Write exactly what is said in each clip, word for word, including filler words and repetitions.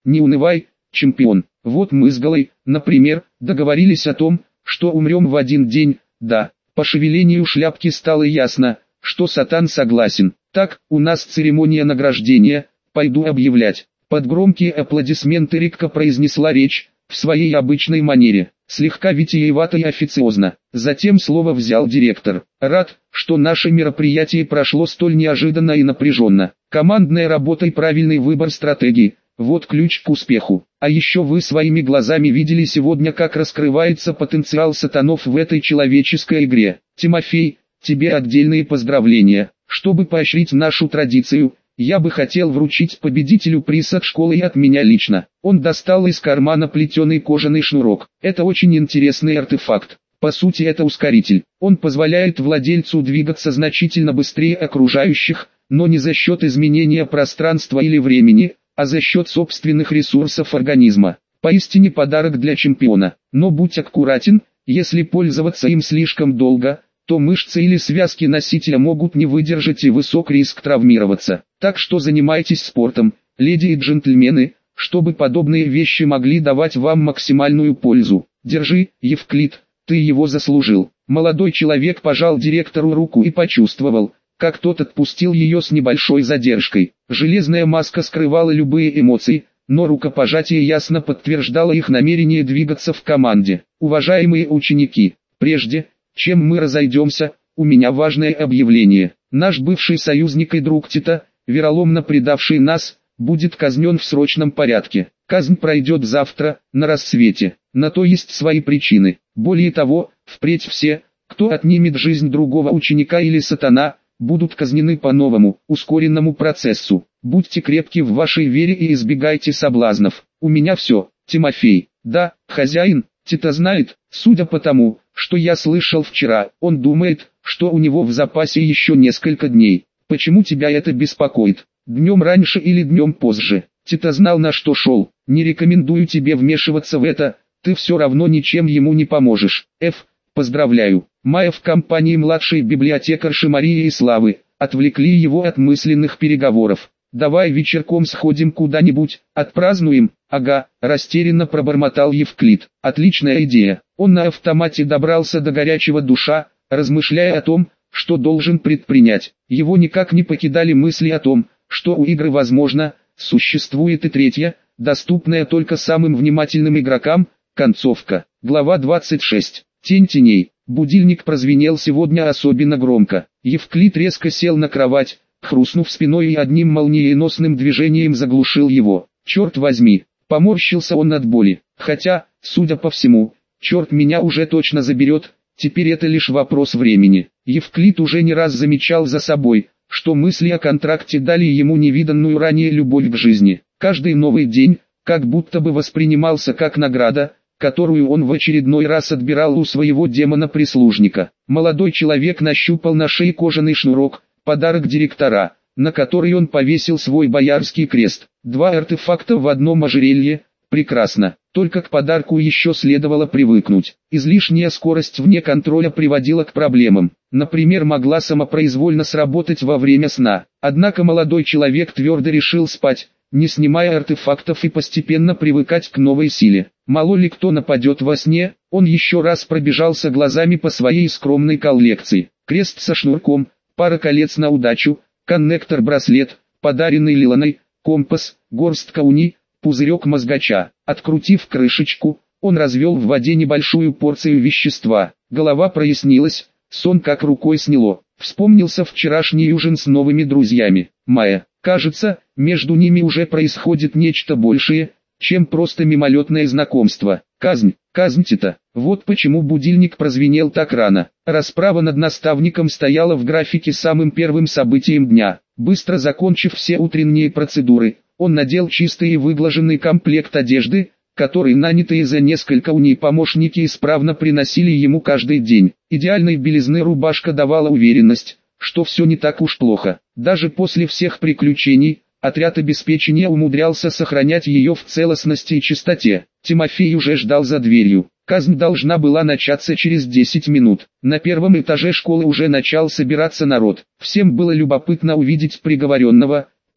Не унывай, чемпион. Вот мы с Галой, например, договорились о том, что умрем в один день, да. По шевелению шляпки стало ясно, что Сатан согласен. Так, у нас церемония награждения, пойду объявлять. Под громкие аплодисменты Рикка произнесла речь, в своей обычной манере, слегка витиевато и официозно. Затем слово взял директор. Рад, что наше мероприятие прошло столь неожиданно и напряженно. Командная работа и правильный выбор стратегии – вот ключ к успеху. А еще вы своими глазами видели сегодня, как раскрывается потенциал сатанов в этой человеческой игре. Тимофей, тебе отдельные поздравления. Чтобы поощрить нашу традицию, я бы хотел вручить победителю приз от школы и от меня лично. Он достал из кармана плетеный кожаный шнурок. Это очень интересный артефакт. По сути, это ускоритель. Он позволяет владельцу двигаться значительно быстрее окружающих, но не за счет изменения пространства или времени, а за счет собственных ресурсов организма. Поистине подарок для чемпиона. Но будь аккуратен, если пользоваться им слишком долго, то мышцы или связки носителя могут не выдержать и высок риск травмироваться. Так что занимайтесь спортом, леди и джентльмены, чтобы подобные вещи могли давать вам максимальную пользу. Держи, Евклид, ты его заслужил. Молодой человек пожал директору руку и почувствовал, как тот отпустил ее с небольшой задержкой. Железная маска скрывала любые эмоции, но рукопожатие ясно подтверждало их намерение двигаться в команде. Уважаемые ученики, прежде чем мы разойдемся, у меня важное объявление. Наш бывший союзник и друг Тита, вероломно предавший нас, будет казнен в срочном порядке. Казнь пройдет завтра, на рассвете. На то есть свои причины. Более того, впредь все, кто отнимет жизнь другого ученика или сатана, будут казнены по новому, ускоренному процессу. Будьте крепки в вашей вере и избегайте соблазнов. У меня все, Тимофей. Да, хозяин, Тита знает, судя по тому, что я слышал вчера, он думает, что у него в запасе еще несколько дней. Почему тебя это беспокоит? Днем раньше или днем позже? Тита знал, на что шел. Не рекомендую тебе вмешиваться в это, ты все равно ничем ему не поможешь. Ф. Поздравляю. Майя в компании младшей библиотекарши Марии и Славы отвлекли его от мысленных переговоров. «Давай вечерком сходим куда-нибудь, отпразднуем». «Ага», растерянно пробормотал Евклид. «Отличная идея». Он на автомате добрался до горячего душа, размышляя о том, что должен предпринять. Его никак не покидали мысли о том, что у игры, возможно, существует и третья, доступная только самым внимательным игрокам, концовка. Глава двадцать шесть. Тень теней. Будильник прозвенел сегодня особенно громко. Евклид резко сел на кровать, хрустнув спиной и одним молниеносным движением заглушил его. «Черт возьми!» Поморщился он от боли. Хотя, судя по всему, черт меня уже точно заберет, теперь это лишь вопрос времени. Евклид уже не раз замечал за собой, что мысли о контракте дали ему невиданную ранее любовь к жизни. Каждый новый день, как будто бы воспринимался как награда, которую он в очередной раз отбирал у своего демона-прислужника. Молодой человек нащупал на шее кожаный шнурок, подарок директора, на который он повесил свой боярский крест. Два артефакта в одном ожерелье, прекрасно, только к подарку еще следовало привыкнуть. Излишняя скорость вне контроля приводила к проблемам. Например, могла самопроизвольно сработать во время сна. Однако молодой человек твердо решил спать, не снимая артефактов и постепенно привыкать к новой силе. Мало ли кто нападет во сне, он еще раз пробежался глазами по своей скромной коллекции. Крест со шнурком, пара колец на удачу, коннектор-браслет, подаренный Лиланой, компас, горстка уни, пузырек мозгача. Открутив крышечку, он развел в воде небольшую порцию вещества. Голова прояснилась, сон как рукой сняло. Вспомнился вчерашний ужин с новыми друзьями. Майя. Кажется, между ними уже происходит нечто большее, чем просто мимолетное знакомство. Казнь, казнь Тита. Вот почему будильник прозвенел так рано. Расправа над наставником стояла в графике самым первым событием дня. Быстро закончив все утренние процедуры, он надел чистый и выглаженный комплект одежды, который нанятые за несколько уни помощники исправно приносили ему каждый день. Идеальной белизны рубашка давала уверенность, что все не так уж плохо. Даже после всех приключений, отряд обеспечения умудрялся сохранять ее в целостности и чистоте. Тимофей уже ждал за дверью. Казнь должна была начаться через десять минут. На первом этаже школы уже начал собираться народ. Всем было любопытно увидеть приговоренного,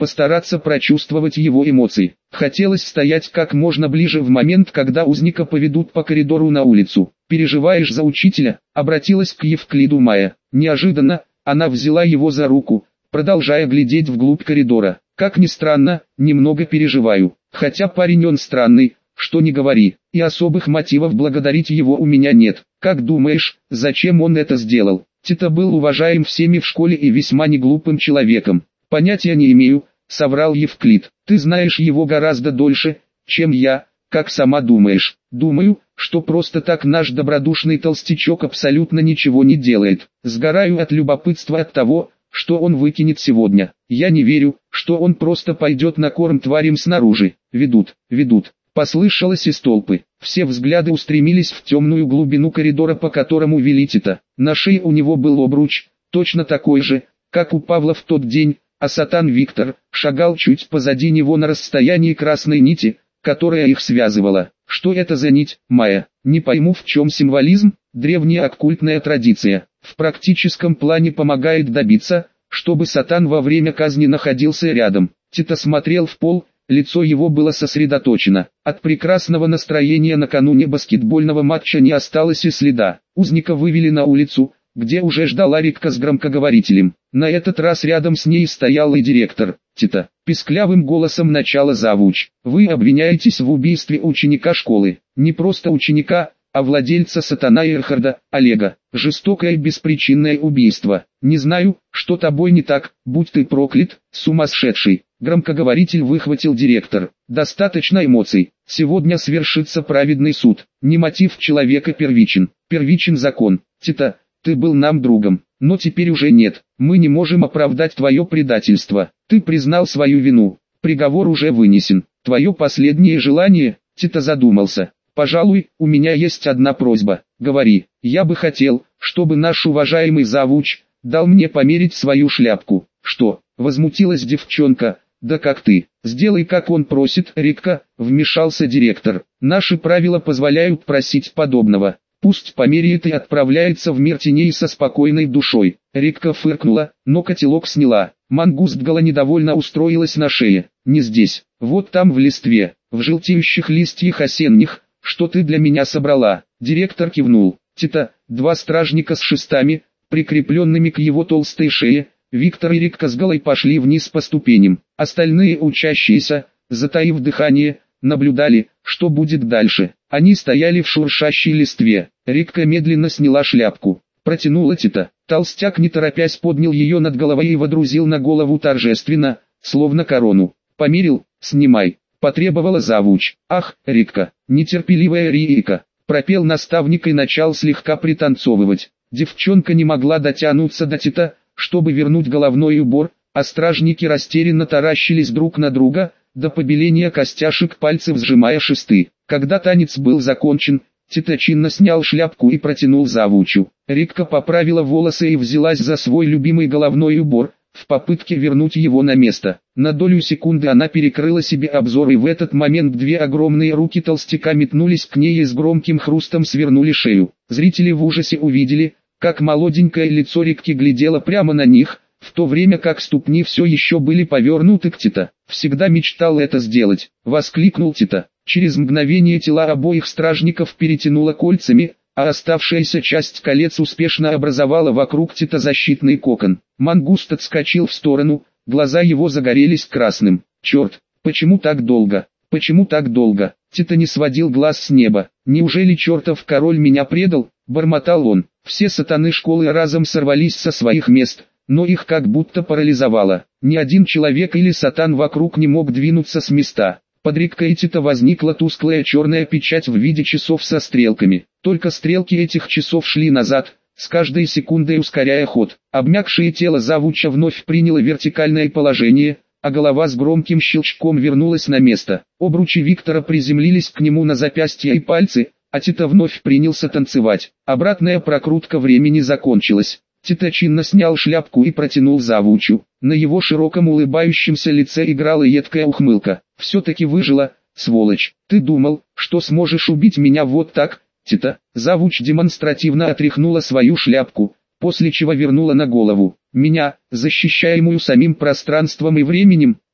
постараться прочувствовать его эмоции. Хотелось стоять как можно ближе в момент, когда узника поведут по коридору на улицу. «Переживаешь за учителя?» — обратилась к Евклиду Майя. Неожиданно, она взяла его за руку, продолжая глядеть вглубь коридора. «Как ни странно, немного переживаю. Хотя парень он странный, что не говори, и особых мотивов благодарить его у меня нет. Как думаешь, зачем он это сделал?» Тита был уважаем всеми в школе и весьма неглупым человеком. «Понятия не имею», — соврал Евклид. «Ты знаешь его гораздо дольше, чем я, как сама думаешь». «Думаю, что просто так наш добродушный толстячок абсолютно ничего не делает. Сгораю от любопытства от того, что он выкинет сегодня. Я не верю, что он просто пойдет на корм тварям снаружи. Ведут, ведут». Послышалось из толпы. Все взгляды устремились в темную глубину коридора, по которому вели Тита. На шее у него был обруч, точно такой же, как у Павла в тот день, а Сатан Виктор шагал чуть позади него на расстоянии красной нити, которая их связывала. Что это за нить, Майя? Не пойму, в чем символизм. Древняя оккультная традиция. В практическом плане помогает добиться, чтобы Сатан во время казни находился рядом. Тита смотрел в пол. Лицо его было сосредоточено. От прекрасного настроения накануне баскетбольного матча не осталось и следа. Узника вывели на улицу, где уже ждала Рикка с громкоговорителем. На этот раз рядом с ней стоял и директор. «Тита», — писклявым голосом начала завуч, — «вы обвиняетесь в убийстве ученика школы. Не просто ученика, а владельца Сатана Эрхарда, Олега. Жестокое беспричинное убийство. Не знаю, что тобой не так, будь ты проклят, сумасшедший». Громкоговоритель выхватил директор. «Достаточно эмоций. Сегодня свершится праведный суд. Не мотив человека первичен. Первичен закон. Тита, ты был нам другом, но теперь уже нет. Мы не можем оправдать твое предательство. Ты признал свою вину. Приговор уже вынесен. Твое последнее желание?» Тита задумался. «Пожалуй, у меня есть одна просьба. Говори. Я бы хотел, чтобы наш уважаемый завуч дал мне померить свою шляпку». «Что?» — возмутилась девчонка. «Да как ты? Сделай, как он просит, Рикка», — вмешался директор. «Наши правила позволяют просить подобного. Пусть померяет и отправляется в мир теней со спокойной душой». Рикка фыркнула, но котелок сняла. Мангустгала недовольно устроилась на шее. «Не здесь, вот там в листве, в желтеющих листьях осенних, что ты для меня собрала». Директор кивнул. Тита, два стражника с шестами, прикрепленными к его толстой шее, Виктор и Рикка с Галой пошли вниз по ступеням. Остальные учащиеся, затаив дыхание, наблюдали, что будет дальше. Они стояли в шуршащей листве. Рикка медленно сняла шляпку. Протянула Тита. Толстяк не торопясь поднял ее над головой и водрузил на голову торжественно, словно корону. «Померил, снимай», — потребовала завуч. «Ах, Рикка, нетерпеливая Рика», — пропел наставник и начал слегка пританцовывать. Девчонка не могла дотянуться до Тита, чтобы вернуть головной убор, а стражники растерянно таращились друг на друга, до побеления костяшек пальцев сжимая шесты. Когда танец был закончен, Тита чинно снял шляпку и протянул завучу. Рикка поправила волосы и взялась за свой любимый головной убор, в попытке вернуть его на место. На долю секунды она перекрыла себе обзор, и в этот момент две огромные руки толстяка метнулись к ней и с громким хрустом свернули шею. Зрители в ужасе увидели, как молоденькое лицо Рикки глядело прямо на них, в то время как ступни все еще были повернуты к Тита. «Всегда мечтал это сделать», — воскликнул Тита. Через мгновение тела обоих стражников перетянуло кольцами, а оставшаяся часть колец успешно образовала вокруг Тита защитный кокон. Мангуст отскочил в сторону, глаза его загорелись красным. «Черт, почему так долго? Почему так долго?» Тита не сводил глаз с неба. «Неужели чертов король меня предал?» — бормотал он. Все сатаны школы разом сорвались со своих мест, но их как будто парализовало. Ни один человек или сатан вокруг не мог двинуться с места. Под Риккой Тита возникла тусклая черная печать в виде часов со стрелками. Только стрелки этих часов шли назад, с каждой секундой ускоряя ход. Обмякшее тело завуча вновь приняло вертикальное положение, а голова с громким щелчком вернулась на место. Обручи Виктора приземлились к нему на запястья и пальцы, а Тита вновь принялся танцевать. Обратная прокрутка времени закончилась. Тита чинно снял шляпку и протянул завучу. На его широком улыбающемся лице играла едкая ухмылка. «Все-таки выжила, сволочь. Ты думал, что сможешь убить меня вот так, Тита?» Завуч демонстративно отряхнула свою шляпку, после чего вернула на голову. «Меня, защищаемую самим пространством и временем?»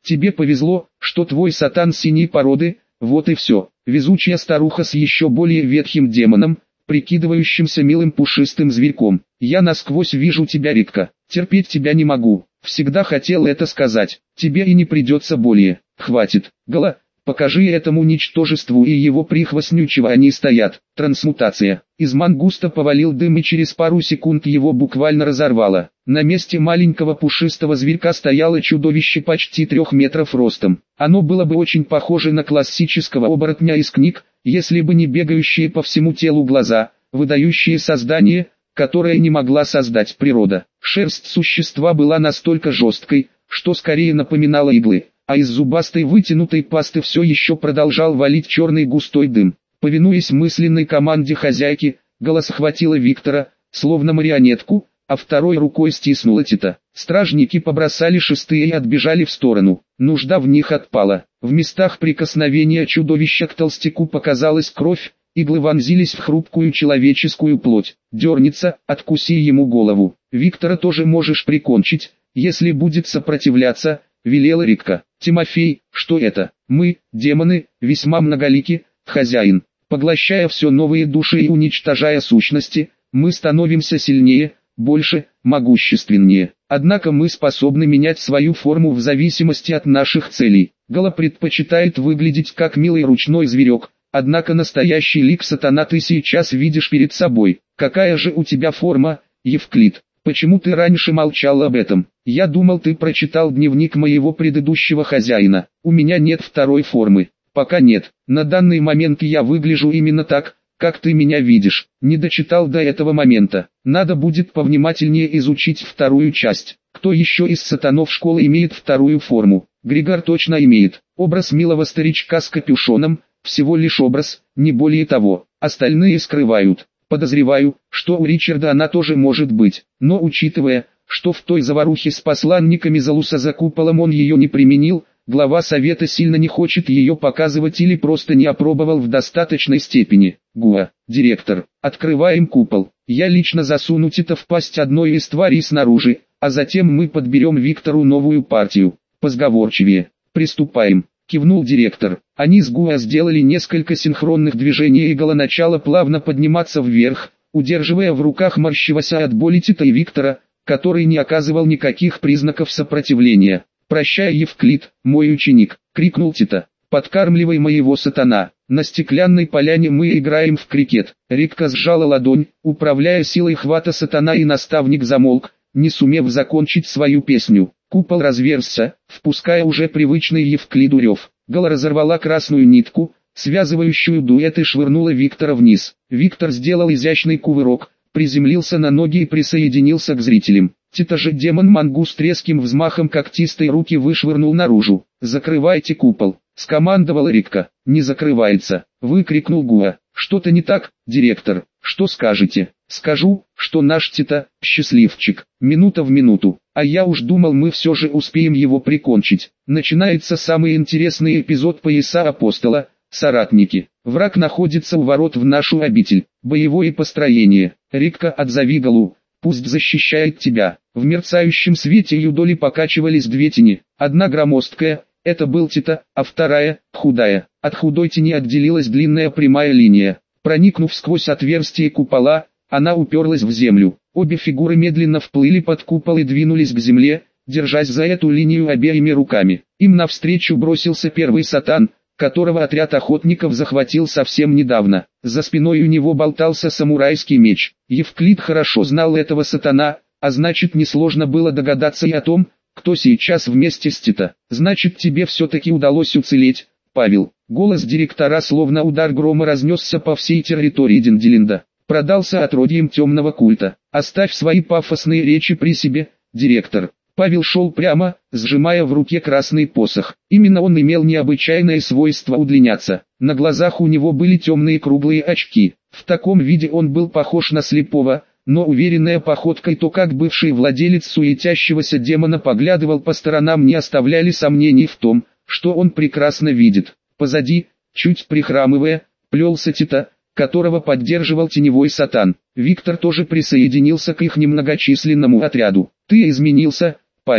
Тебе повезло, что твой сатан синей породы, вот и все. Везучая старуха с еще более ветхим демоном, прикидывающимся милым пушистым зверьком. Я насквозь вижу тебя, Ритка. Терпеть тебя не могу. Всегда хотел это сказать. Тебе и не придется более. Хватит. Гала, покажи этому ничтожеству и его прихвостню, чего они стоят. Трансмутация. Из мангуста повалил дым, и через пару секунд его буквально разорвало. На месте маленького пушистого зверька стояло чудовище почти трех метров ростом. Оно было бы очень похоже на классического оборотня из книг, если бы не бегающие по всему телу глаза, выдающие создание, которое не могла создать природа. Шерсть существа была настолько жесткой, что скорее напоминала иглы, а из зубастой вытянутой пасты все еще продолжал валить черный густой дым. Повинуясь мысленной команде хозяйки, голос охватила Виктора, словно марионетку, а второй рукой стиснула Тита. Стражники побросали шесты и отбежали в сторону. Нужда в них отпала. В местах прикосновения чудовища к толстяку показалась кровь, иглы вонзились в хрупкую человеческую плоть. Дернется, откуси ему голову. Виктора тоже можешь прикончить, если будет сопротивляться, велела Ритка. Тимофей, что это? Мы, демоны, весьма многолики, хозяин. Поглощая все новые души и уничтожая сущности, мы становимся сильнее, больше, могущественнее. Однако мы способны менять свою форму в зависимости от наших целей. Гала предпочитает выглядеть как милый ручной зверек, однако настоящий лик сатана ты сейчас видишь перед собой. Какая же у тебя форма, Евклид? Почему ты раньше молчал об этом? Я думал, ты прочитал дневник моего предыдущего хозяина. У меня нет второй формы. Пока нет. На данный момент я выгляжу именно так, как ты меня видишь. Не дочитал до этого момента. Надо будет повнимательнее изучить вторую часть. Кто еще из сатанов школы имеет вторую форму? Григор точно имеет. Образ милого старичка с капюшоном, всего лишь образ, не более того. Остальные скрывают. Подозреваю, что у Ричарда она тоже может быть. Но учитывая, что в той заварухе с посланниками Залуса за куполом он ее не применил, глава совета сильно не хочет ее показывать или просто не опробовал в достаточной степени. Гуа, директор, открываем купол. Я лично засуну Тита в пасть одной из тварей снаружи, а затем мы подберем Виктору новую партию. Позговорчивее. Приступаем. Кивнул директор. Они с Гуа сделали несколько синхронных движений, и Гала начала плавно подниматься вверх, удерживая в руках морщившегося от боли Тита и Виктора, который не оказывал никаких признаков сопротивления. «Прощай, Евклид, мой ученик!» — крикнул Тита. «Подкармливай моего сатана! На стеклянной поляне мы играем в крикет!» Ритка сжала ладонь, управляя силой хвата сатана, и наставник замолк, не сумев закончить свою песню. Купол разверзся, впуская уже привычный Евклиду рев. Гала разорвала красную нитку, связывающую дуэт, и швырнула Виктора вниз. Виктор сделал изящный кувырок, приземлился на ноги и присоединился к зрителям. Тита же демон-мангуст резким взмахом когтистой руки вышвырнул наружу. «Закрывайте купол!» — скомандовала Ритка. «Не закрывается!» — выкрикнул Гуа. «Что-то не так, директор? Что скажете?» «Скажу, что наш Тита — счастливчик. Минута в минуту. А я уж думал, мы все же успеем его прикончить. Начинается самый интересный эпизод пояса апостола. Соратники. Враг находится у ворот в нашу обитель. Боевое построение. Ритка, отзови Галу. Пусть защищает тебя». В мерцающем свете юдоли покачивались две тени. Одна громоздкая, это был Тита, а вторая, худая. От худой тени отделилась длинная прямая линия. Проникнув сквозь отверстие купола, она уперлась в землю. Обе фигуры медленно вплыли под купол и двинулись к земле, держась за эту линию обеими руками. Им навстречу бросился первый сатан, которого отряд охотников захватил совсем недавно. За спиной у него болтался самурайский меч. Евклид хорошо знал этого сатана, а значит, несложно было догадаться и о том, кто сейчас вместе с Тита. «Значит, тебе все-таки удалось уцелеть, Павел». Голос директора словно удар грома разнесся по всей территории Денделинда. Продался отродьем темного культа. «Оставь свои пафосные речи при себе, директор». Павел шел прямо, сжимая в руке красный посох. Именно он имел необычайное свойство удлиняться. На глазах у него были темные круглые очки. В таком виде он был похож на слепого, но уверенная походкой, то как бывший владелец суетящегося демона поглядывал по сторонам, не оставляли сомнений в том, что он прекрасно видит. Позади, чуть прихрамывая, плелся Тита, которого поддерживал теневой сатан. Виктор тоже присоединился к их немногочисленному отряду. «Ты изменился, Павел», —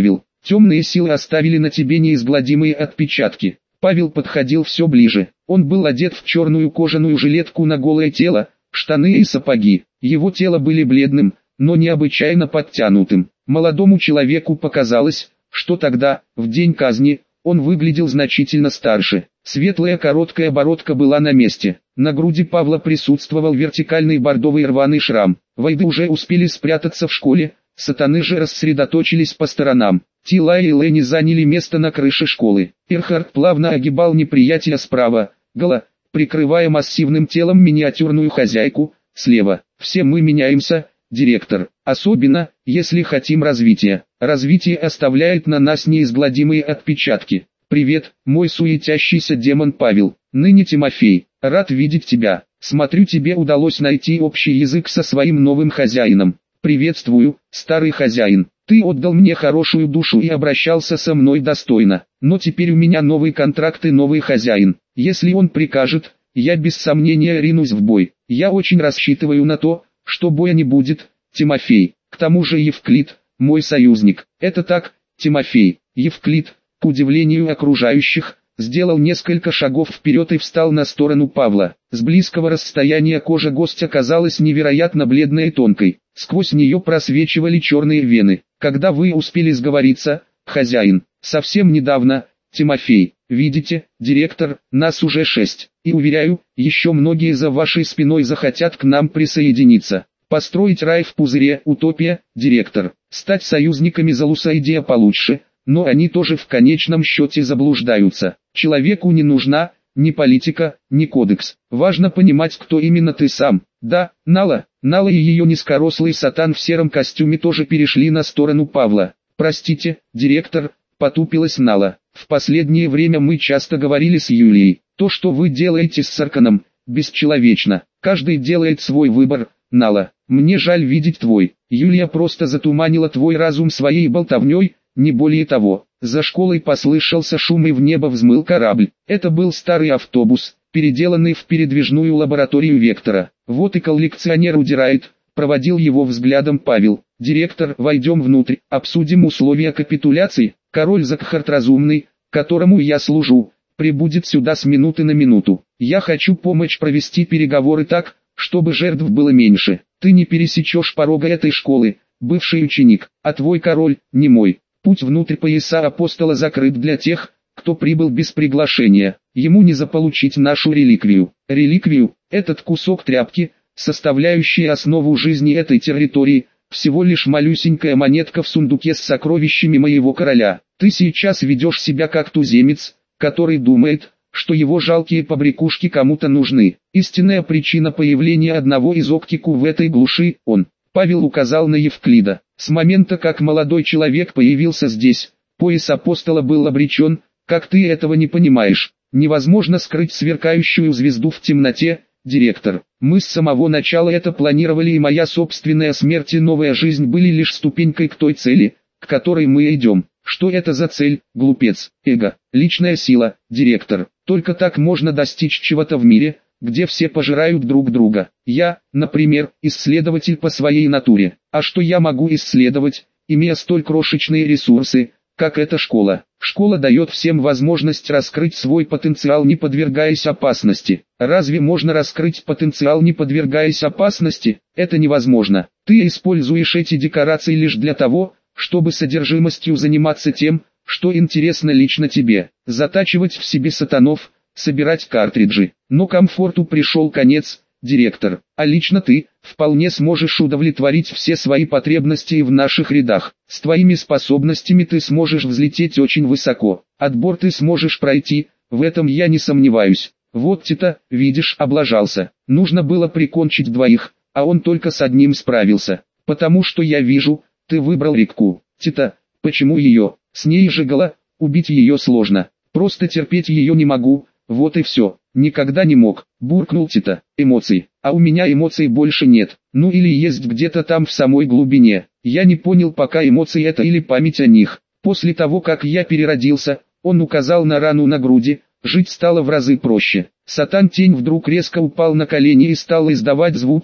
Темные силы оставили на тебе неизгладимые отпечатки. Павел подходил все ближе. Он был одет в черную кожаную жилетку на голое тело, штаны и сапоги. Его тело были бледным, но необычайно подтянутым. Молодому человеку показалось, что тогда, в день казни, он выглядел значительно старше. Светлая короткая бородка была на месте. На груди Павла присутствовал вертикальный бордовый рваный шрам. Войды уже успели спрятаться в школе, сатаны же рассредоточились по сторонам. Тила и Лени заняли место на крыше школы. Эрхард плавно огибал неприятеля справа, Гала, прикрывая массивным телом миниатюрную хозяйку, слева. Все мы меняемся, директор, особенно, если хотим развития. Развитие оставляет на нас неизгладимые отпечатки. Привет, мой суетящийся демон Павел. Ныне Тимофей, рад видеть тебя. Смотрю, тебе удалось найти общий язык со своим новым хозяином. Приветствую, старый хозяин. Ты отдал мне хорошую душу и обращался со мной достойно. Но теперь у меня новый контракт и новый хозяин. Если он прикажет, я без сомнения ринусь в бой. Я очень рассчитываю на то, что боя не будет, Тимофей. К тому же Евклид, мой союзник. Это так, Тимофей. Евклид, к удивлению окружающих, сделал несколько шагов вперед и встал на сторону Павла. С близкого расстояния кожа гостя казалась невероятно бледной и тонкой. Сквозь нее просвечивали черные вены. Когда вы успели сговориться, хозяин? Совсем недавно, Тимофей. Видите, директор, нас уже шесть. И уверяю, еще многие за вашей спиной захотят к нам присоединиться. Построить рай в пузыре – утопия, директор. Стать союзниками Залуса идея получше, но они тоже в конечном счете заблуждаются. Человеку не нужна ни политика, ни кодекс. Важно понимать, кто именно ты сам. Да, Нала, Нала и ее низкорослый сатан в сером костюме тоже перешли на сторону Павла. Простите, директор, потупилась Нала. В последнее время мы часто говорили с Юлией. То, что вы делаете с Сарканом, бесчеловечно. Каждый делает свой выбор, Нала. Мне жаль видеть твой. Юлия просто затуманила твой разум своей болтовней, не более того. За школой послышался шум и в небо взмыл корабль. Это был старый автобус, переделанный в передвижную лабораторию Вектора. Вот и коллекционер удирает, проводил его взглядом Павел. Директор, войдем внутрь, обсудим условия капитуляции. Король Закхарт Разумный, которому я служу, прибудет сюда с минуты на минуту. Я хочу помочь провести переговоры так, чтобы жертв было меньше. Ты не пересечешь порога этой школы, бывший ученик, а твой король, не мой. Путь внутрь пояса апостола закрыт для тех, кто прибыл без приглашения. Ему не заполучить нашу реликвию. Реликвию, этот кусок тряпки, составляющий основу жизни этой территории, всего лишь малюсенькая монетка в сундуке с сокровищами моего короля. Ты сейчас ведешь себя как туземец, который думает, что его жалкие побрякушки кому-то нужны. Истинная причина появления одного из Октику в этой глуши – он. Павел указал на Евклида. С момента, как молодой человек появился здесь, пояс апостола был обречен, как ты этого не понимаешь. Невозможно скрыть сверкающую звезду в темноте, директор. Мы с самого начала это планировали, и моя собственная смерть и новая жизнь были лишь ступенькой к той цели, к которой мы идем. Что это за цель, глупец? Эго, личная сила, директор. Только так можно достичь чего-то в мире, где все пожирают друг друга. Я, например, исследователь по своей натуре. А что я могу исследовать, имея столь крошечные ресурсы, как эта школа? Школа дает всем возможность раскрыть свой потенциал, не подвергаясь опасности. Разве можно раскрыть потенциал, не подвергаясь опасности? Это невозможно. Ты используешь эти декорации лишь для того, чтобы содержимостью заниматься тем, что интересно лично тебе. Затачивать в себе сатанов, собирать картриджи. Но комфорту пришел конец, директор. А лично ты, вполне сможешь удовлетворить все свои потребности и в наших рядах. С твоими способностями ты сможешь взлететь очень высоко. Отбор ты сможешь пройти, в этом я не сомневаюсь. Вот Тита, видишь, облажался. Нужно было прикончить двоих, а он только с одним справился. Потому что я вижу, ты выбрал Рикку. Тита, почему ее? С ней же Гала, убить ее сложно. Просто терпеть ее не могу, вот и все. Никогда не мог, буркнул Тита. Эмоций. А у меня эмоций больше нет. Ну или есть где-то там в самой глубине. Я не понял, пока эмоции это или память о них. После того, как я переродился, он указал на рану на груди, жить стало в разы проще. Сатан-тень вдруг резко упал на колени и стал издавать звуки,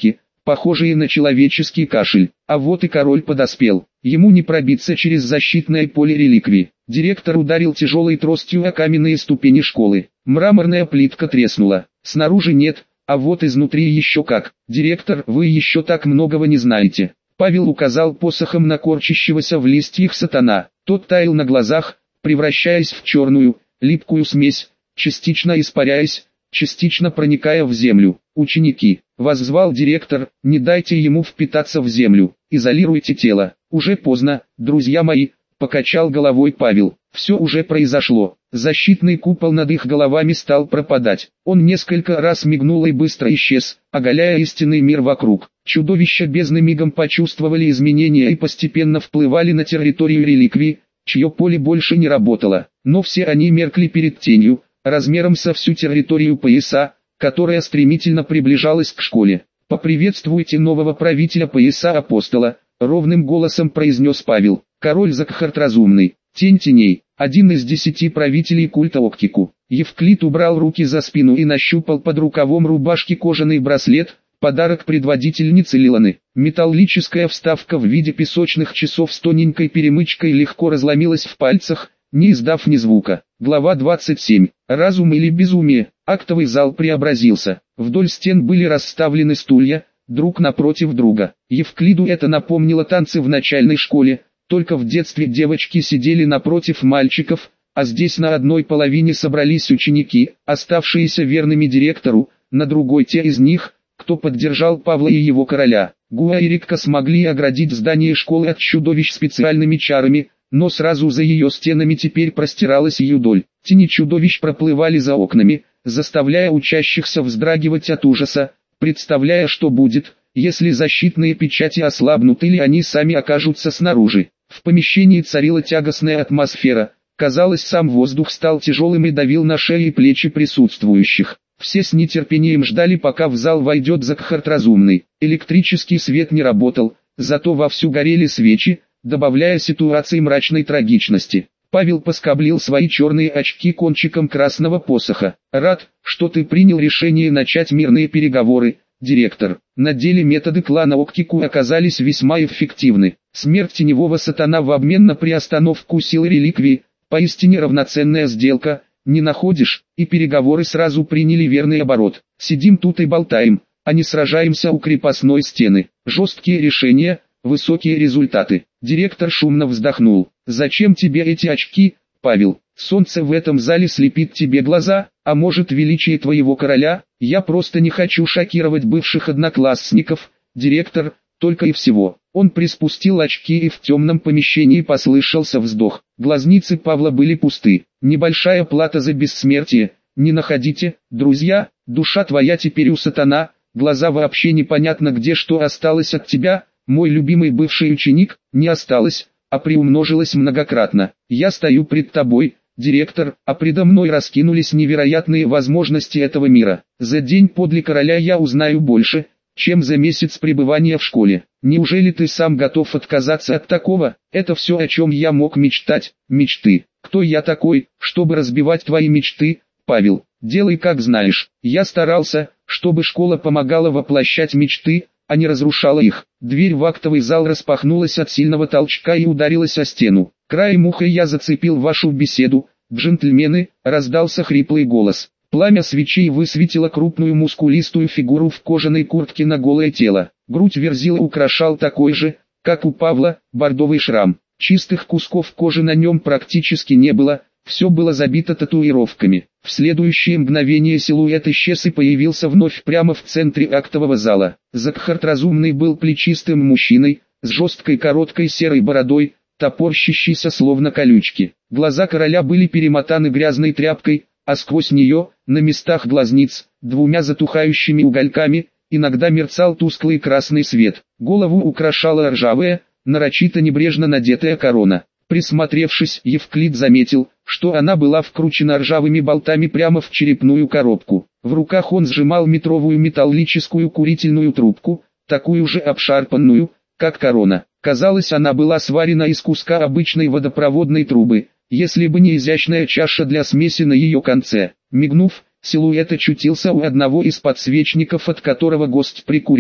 похожие на человеческий кашель. А вот и король подоспел. Ему не пробиться через защитное поле реликвии. Директор ударил тяжелой тростью о каменные ступени школы. Мраморная плитка треснула. Снаружи нет, а вот изнутри еще как. «Директор, вы еще так многого не знаете». Павел указал посохом на корчащегося в листьях сатана. Тот таял на глазах, превращаясь в черную, липкую смесь, частично испаряясь, частично проникая в землю. «Ученики», — воззвал директор, — «не дайте ему впитаться в землю, изолируйте тело». «Уже поздно, друзья мои», — покачал головой Павел. «Все уже произошло». Защитный купол над их головами стал пропадать. Он несколько раз мигнул и быстро исчез, оголяя истинный мир вокруг. Чудовища бездны мигом почувствовали изменения и постепенно вплывали на территорию реликвии, чье поле больше не работало. Но все они меркли перед тенью, размером со всю территорию пояса, которая стремительно приближалась к школе. «Поприветствуйте нового правителя пояса апостола», — ровным голосом произнес Павел. «Король Закхарт Разумный, тень теней, один из десяти правителей культа Октику». Евклид убрал руки за спину и нащупал под рукавом рубашки кожаный браслет, подарок предводительницы Лиланы. Металлическая вставка в виде песочных часов с тоненькой перемычкой легко разломилась в пальцах, не издав ни звука. Глава двадцать семь. Разум или безумие. Актовый зал преобразился. Вдоль стен были расставлены стулья, друг напротив друга. Евклиду это напомнило танцы в начальной школе, только в детстве девочки сидели напротив мальчиков, а здесь на одной половине собрались ученики, оставшиеся верными директору, на другой те из них, кто поддержал Павла и его короля. Гуа и Рикка смогли оградить здание школы от чудовищ специальными чарами, но сразу за ее стенами теперь простиралась юдоль. Тени чудовищ проплывали за окнами, заставляя учащихся вздрагивать от ужаса, представляя, что будет, если защитные печати ослабнут или они сами окажутся снаружи. В помещении царила тягостная атмосфера, казалось, сам воздух стал тяжелым и давил на шеи и плечи присутствующих. Все с нетерпением ждали, пока в зал войдет Закхарт Разумный. Электрический свет не работал, зато вовсю горели свечи, добавляя ситуации мрачной трагичности. Павел поскоблил свои черные очки кончиком красного посоха. «Рад, что ты принял решение начать мирные переговоры, директор». На деле методы клана Октику оказались весьма эффективны. Смерть теневого сатана в обмен на приостановку силы реликвии, поистине равноценная сделка, не находишь? И переговоры сразу приняли верный оборот. Сидим тут и болтаем, а не сражаемся у крепостной стены. Жесткие решения, высокие результаты. Директор шумно вздохнул. «Зачем тебе эти очки, Павел? Солнце в этом зале слепит тебе глаза, а может, величие твоего короля? Я просто не хочу шокировать бывших одноклассников, директор, только и всего». Он приспустил очки, и в темном помещении послышался вздох. Глазницы Павла были пусты. «Небольшая плата за бессмертие, не находите, друзья? Душа твоя теперь у сатана, глаза вообще непонятно где, что осталось от тебя, мой любимый бывший ученик, не осталось, а приумножилось многократно. Я стою пред тобой, директор, а предо мной раскинулись невероятные возможности этого мира. За день подле короля я узнаю больше, чем за месяц пребывания в школе. Неужели ты сам готов отказаться от такого? Это все, о чем я мог мечтать, мечты. Кто я такой, чтобы разбивать твои мечты, Павел? Делай как знаешь. Я старался, чтобы школа помогала воплощать мечты, а не разрушала их. Дверь в актовый зал распахнулась от сильного толчка и ударилась о стену. Краем уха я зацепил вашу беседу, джентльмены, раздался хриплый голос. Пламя свечей высветило крупную мускулистую фигуру в кожаной куртке на голое тело. Грудь Верзила украшал такой же, как у Павла, бордовый шрам. Чистых кусков кожи на нем практически не было, все было забито татуировками. В следующее мгновение силуэт исчез и появился вновь прямо в центре актового зала. Закхарт Разумный был плечистым мужчиной, с жесткой короткой серой бородой, топорщащейся словно колючки. Глаза короля были перемотаны грязной тряпкой, а сквозь нее, на местах глазниц, двумя затухающими угольками, иногда мерцал тусклый красный свет. Голову украшала ржавая, нарочито небрежно надетая корона. Присмотревшись, Евклид заметил, что она была вкручена ржавыми болтами прямо в черепную коробку. В руках он сжимал метровую металлическую курительную трубку, такую же обшарпанную, как корона. Казалось, она была сварена из куска обычной водопроводной трубы, если бы не изящная чаша для смеси на ее конце. Мигнув, силуэт очутился у одного из подсвечников, от которого гость прикурил.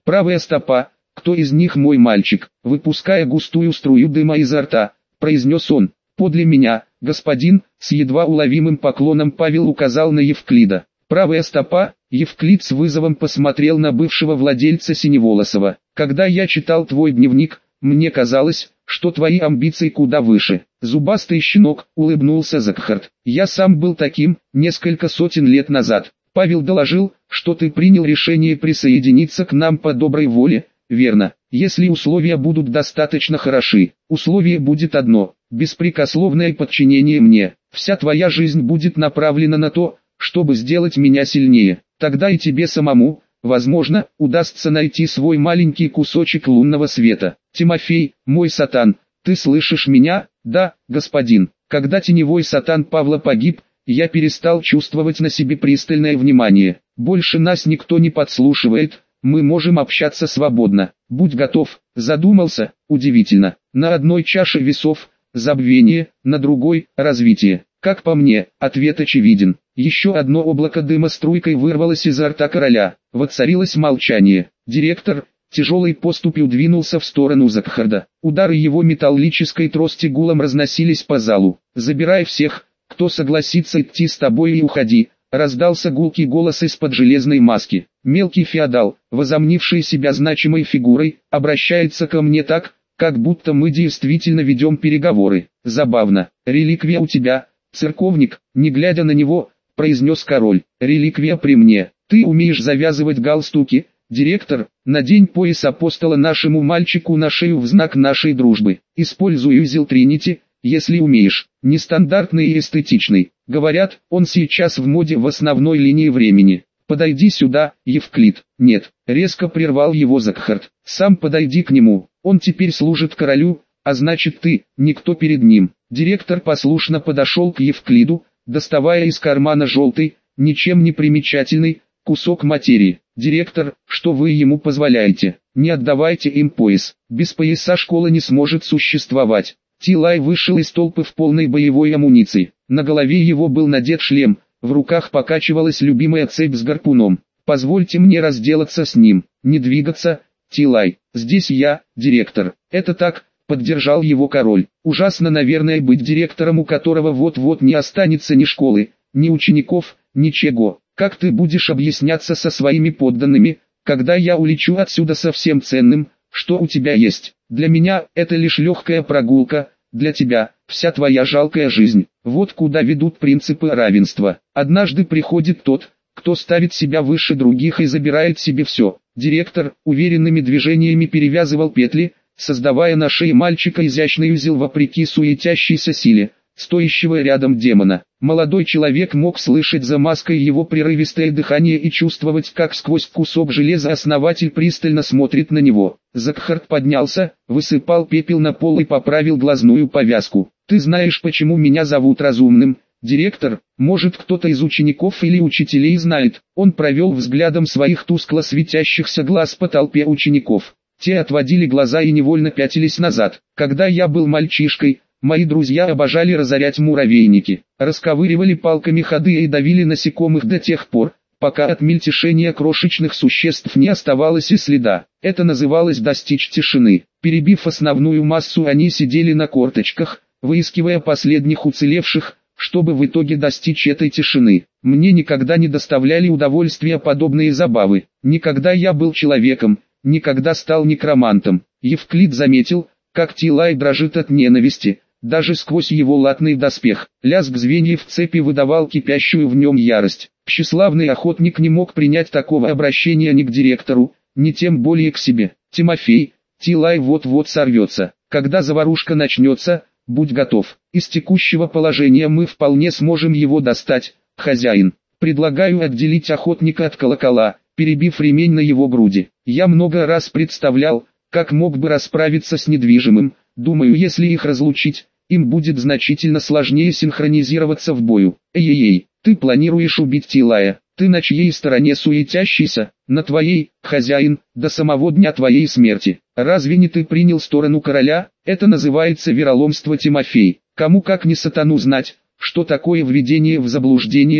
правая стопа, кто из них мой мальчик, выпуская густую струю дыма изо рта, произнес он. Подле меня, господин, с едва уловимым поклоном Павел указал на Евклида. Правая стопа, Евклид с вызовом посмотрел на бывшего владельца Синеволосова. Когда я читал твой дневник, мне казалось, что твои амбиции куда выше. Зубастый щенок, улыбнулся Закхарт. Я сам был таким, несколько сотен лет назад. Павел доложил, что ты принял решение присоединиться к нам по доброй воле, верно. Если условия будут достаточно хороши, условие будет одно – беспрекословное подчинение мне. Вся твоя жизнь будет направлена на то, чтобы сделать меня сильнее. Тогда и тебе самому, возможно, удастся найти свой маленький кусочек лунного света. Тимофей, мой сатан, ты слышишь меня? Да, господин. Когда теневой сатан Павла погиб, я перестал чувствовать на себе пристальное внимание. Больше нас никто не подслушивает, мы можем общаться свободно. Будь готов. Задумался, удивительно. На одной чаше весов – забвение, на другой – развитие. Как по мне, ответ очевиден. Еще одно облако дыма струйкой вырвалось изо рта короля. Воцарилось молчание. Директор тяжелой поступью двинулся в сторону Закхарда. Удары его металлической трости гулом разносились по залу. «Забирай всех, кто согласится идти с тобой, и уходи», — раздался гулкий голос из-под железной маски. Мелкий феодал, возомнивший себя значимой фигурой, обращается ко мне так, как будто мы действительно ведем переговоры. Забавно. «Реликвия у тебя, церковник», не глядя на него, произнес король. «Реликвия при мне. Ты умеешь завязывать галстуки, директор? Надень пояс апостола нашему мальчику на шею в знак нашей дружбы. Используй узел Тринити, если умеешь. Нестандартный и эстетичный. Говорят, он сейчас в моде в основной линии времени. Подойди сюда, Евклид». «Нет», резко прервал его Закхарт. «Сам подойди к нему. Он теперь служит королю, а значит ты, никто перед ним». Директор послушно подошел к Евклиду, доставая из кармана желтый, ничем не примечательный, кусок материи. «Директор, что вы ему позволяете? Не отдавайте им пояс. Без пояса школа не сможет существовать». Тилай вышел из толпы в полной боевой амуниции. На голове его был надет шлем, в руках покачивалась любимая цепь с гарпуном. «Позвольте мне разделаться с ним. Не двигаться, Тилай. Здесь я, директор». «Это так», — поддержал его король. «Ужасно, наверное, быть директором, у которого вот-вот не останется ни школы, ни учеников, ничего. Как ты будешь объясняться со своими подданными, когда я улечу отсюда со всем ценным, что у тебя есть? Для меня это лишь легкая прогулка, для тебя вся твоя жалкая жизнь. Вот куда ведут принципы равенства. Однажды приходит тот, кто ставит себя выше других и забирает себе все». Директор уверенными движениями перевязывал петли, создавая на шее мальчика изящный узел вопреки суетящейся силе стоящего рядом демона. Молодой человек мог слышать за маской его прерывистое дыхание и чувствовать, как сквозь кусок железа основатель пристально смотрит на него. Закхарт поднялся, высыпал пепел на пол и поправил глазную повязку. «Ты знаешь, почему меня зовут Разумным, директор? Может, кто-то из учеников или учителей знает?» Он провел взглядом своих тускло светящихся глаз по толпе учеников. Те отводили глаза и невольно пятились назад. «Когда я был мальчишкой, мои друзья обожали разорять муравейники, расковыривали палками ходы и давили насекомых до тех пор, пока от мельтешения крошечных существ не оставалось и следа. Это называлось достичь тишины. Перебив основную массу, они сидели на корточках, выискивая последних уцелевших, чтобы в итоге достичь этой тишины. Мне никогда не доставляли удовольствия подобные забавы. Никогда я был человеком, никогда стал некромантом». Евклид заметил, как Тилай дрожит от ненависти, даже сквозь его латный доспех. Лязг звеньев цепи выдавал кипящую в нем ярость. Тщеславный охотник не мог принять такого обращения ни к директору, ни тем более к себе. «Тимофей, Тилай вот-вот сорвется. Когда заварушка начнется, будь готов. Из текущего положения мы вполне сможем его достать, хозяин. Предлагаю отделить охотника от колокола, перебив ремень на его груди. Я много раз представлял, как мог бы расправиться с недвижимым. Думаю, если их разлучить, им будет значительно сложнее синхронизироваться в бою. Эй-эй-эй, ты планируешь убить Тилая? Ты на чьей стороне суетящийся? На твоей, хозяин, до самого дня твоей смерти. Разве не ты принял сторону короля? Это называется вероломство, Тимофей. Кому как не сатану знать, что такое введение в заблуждение,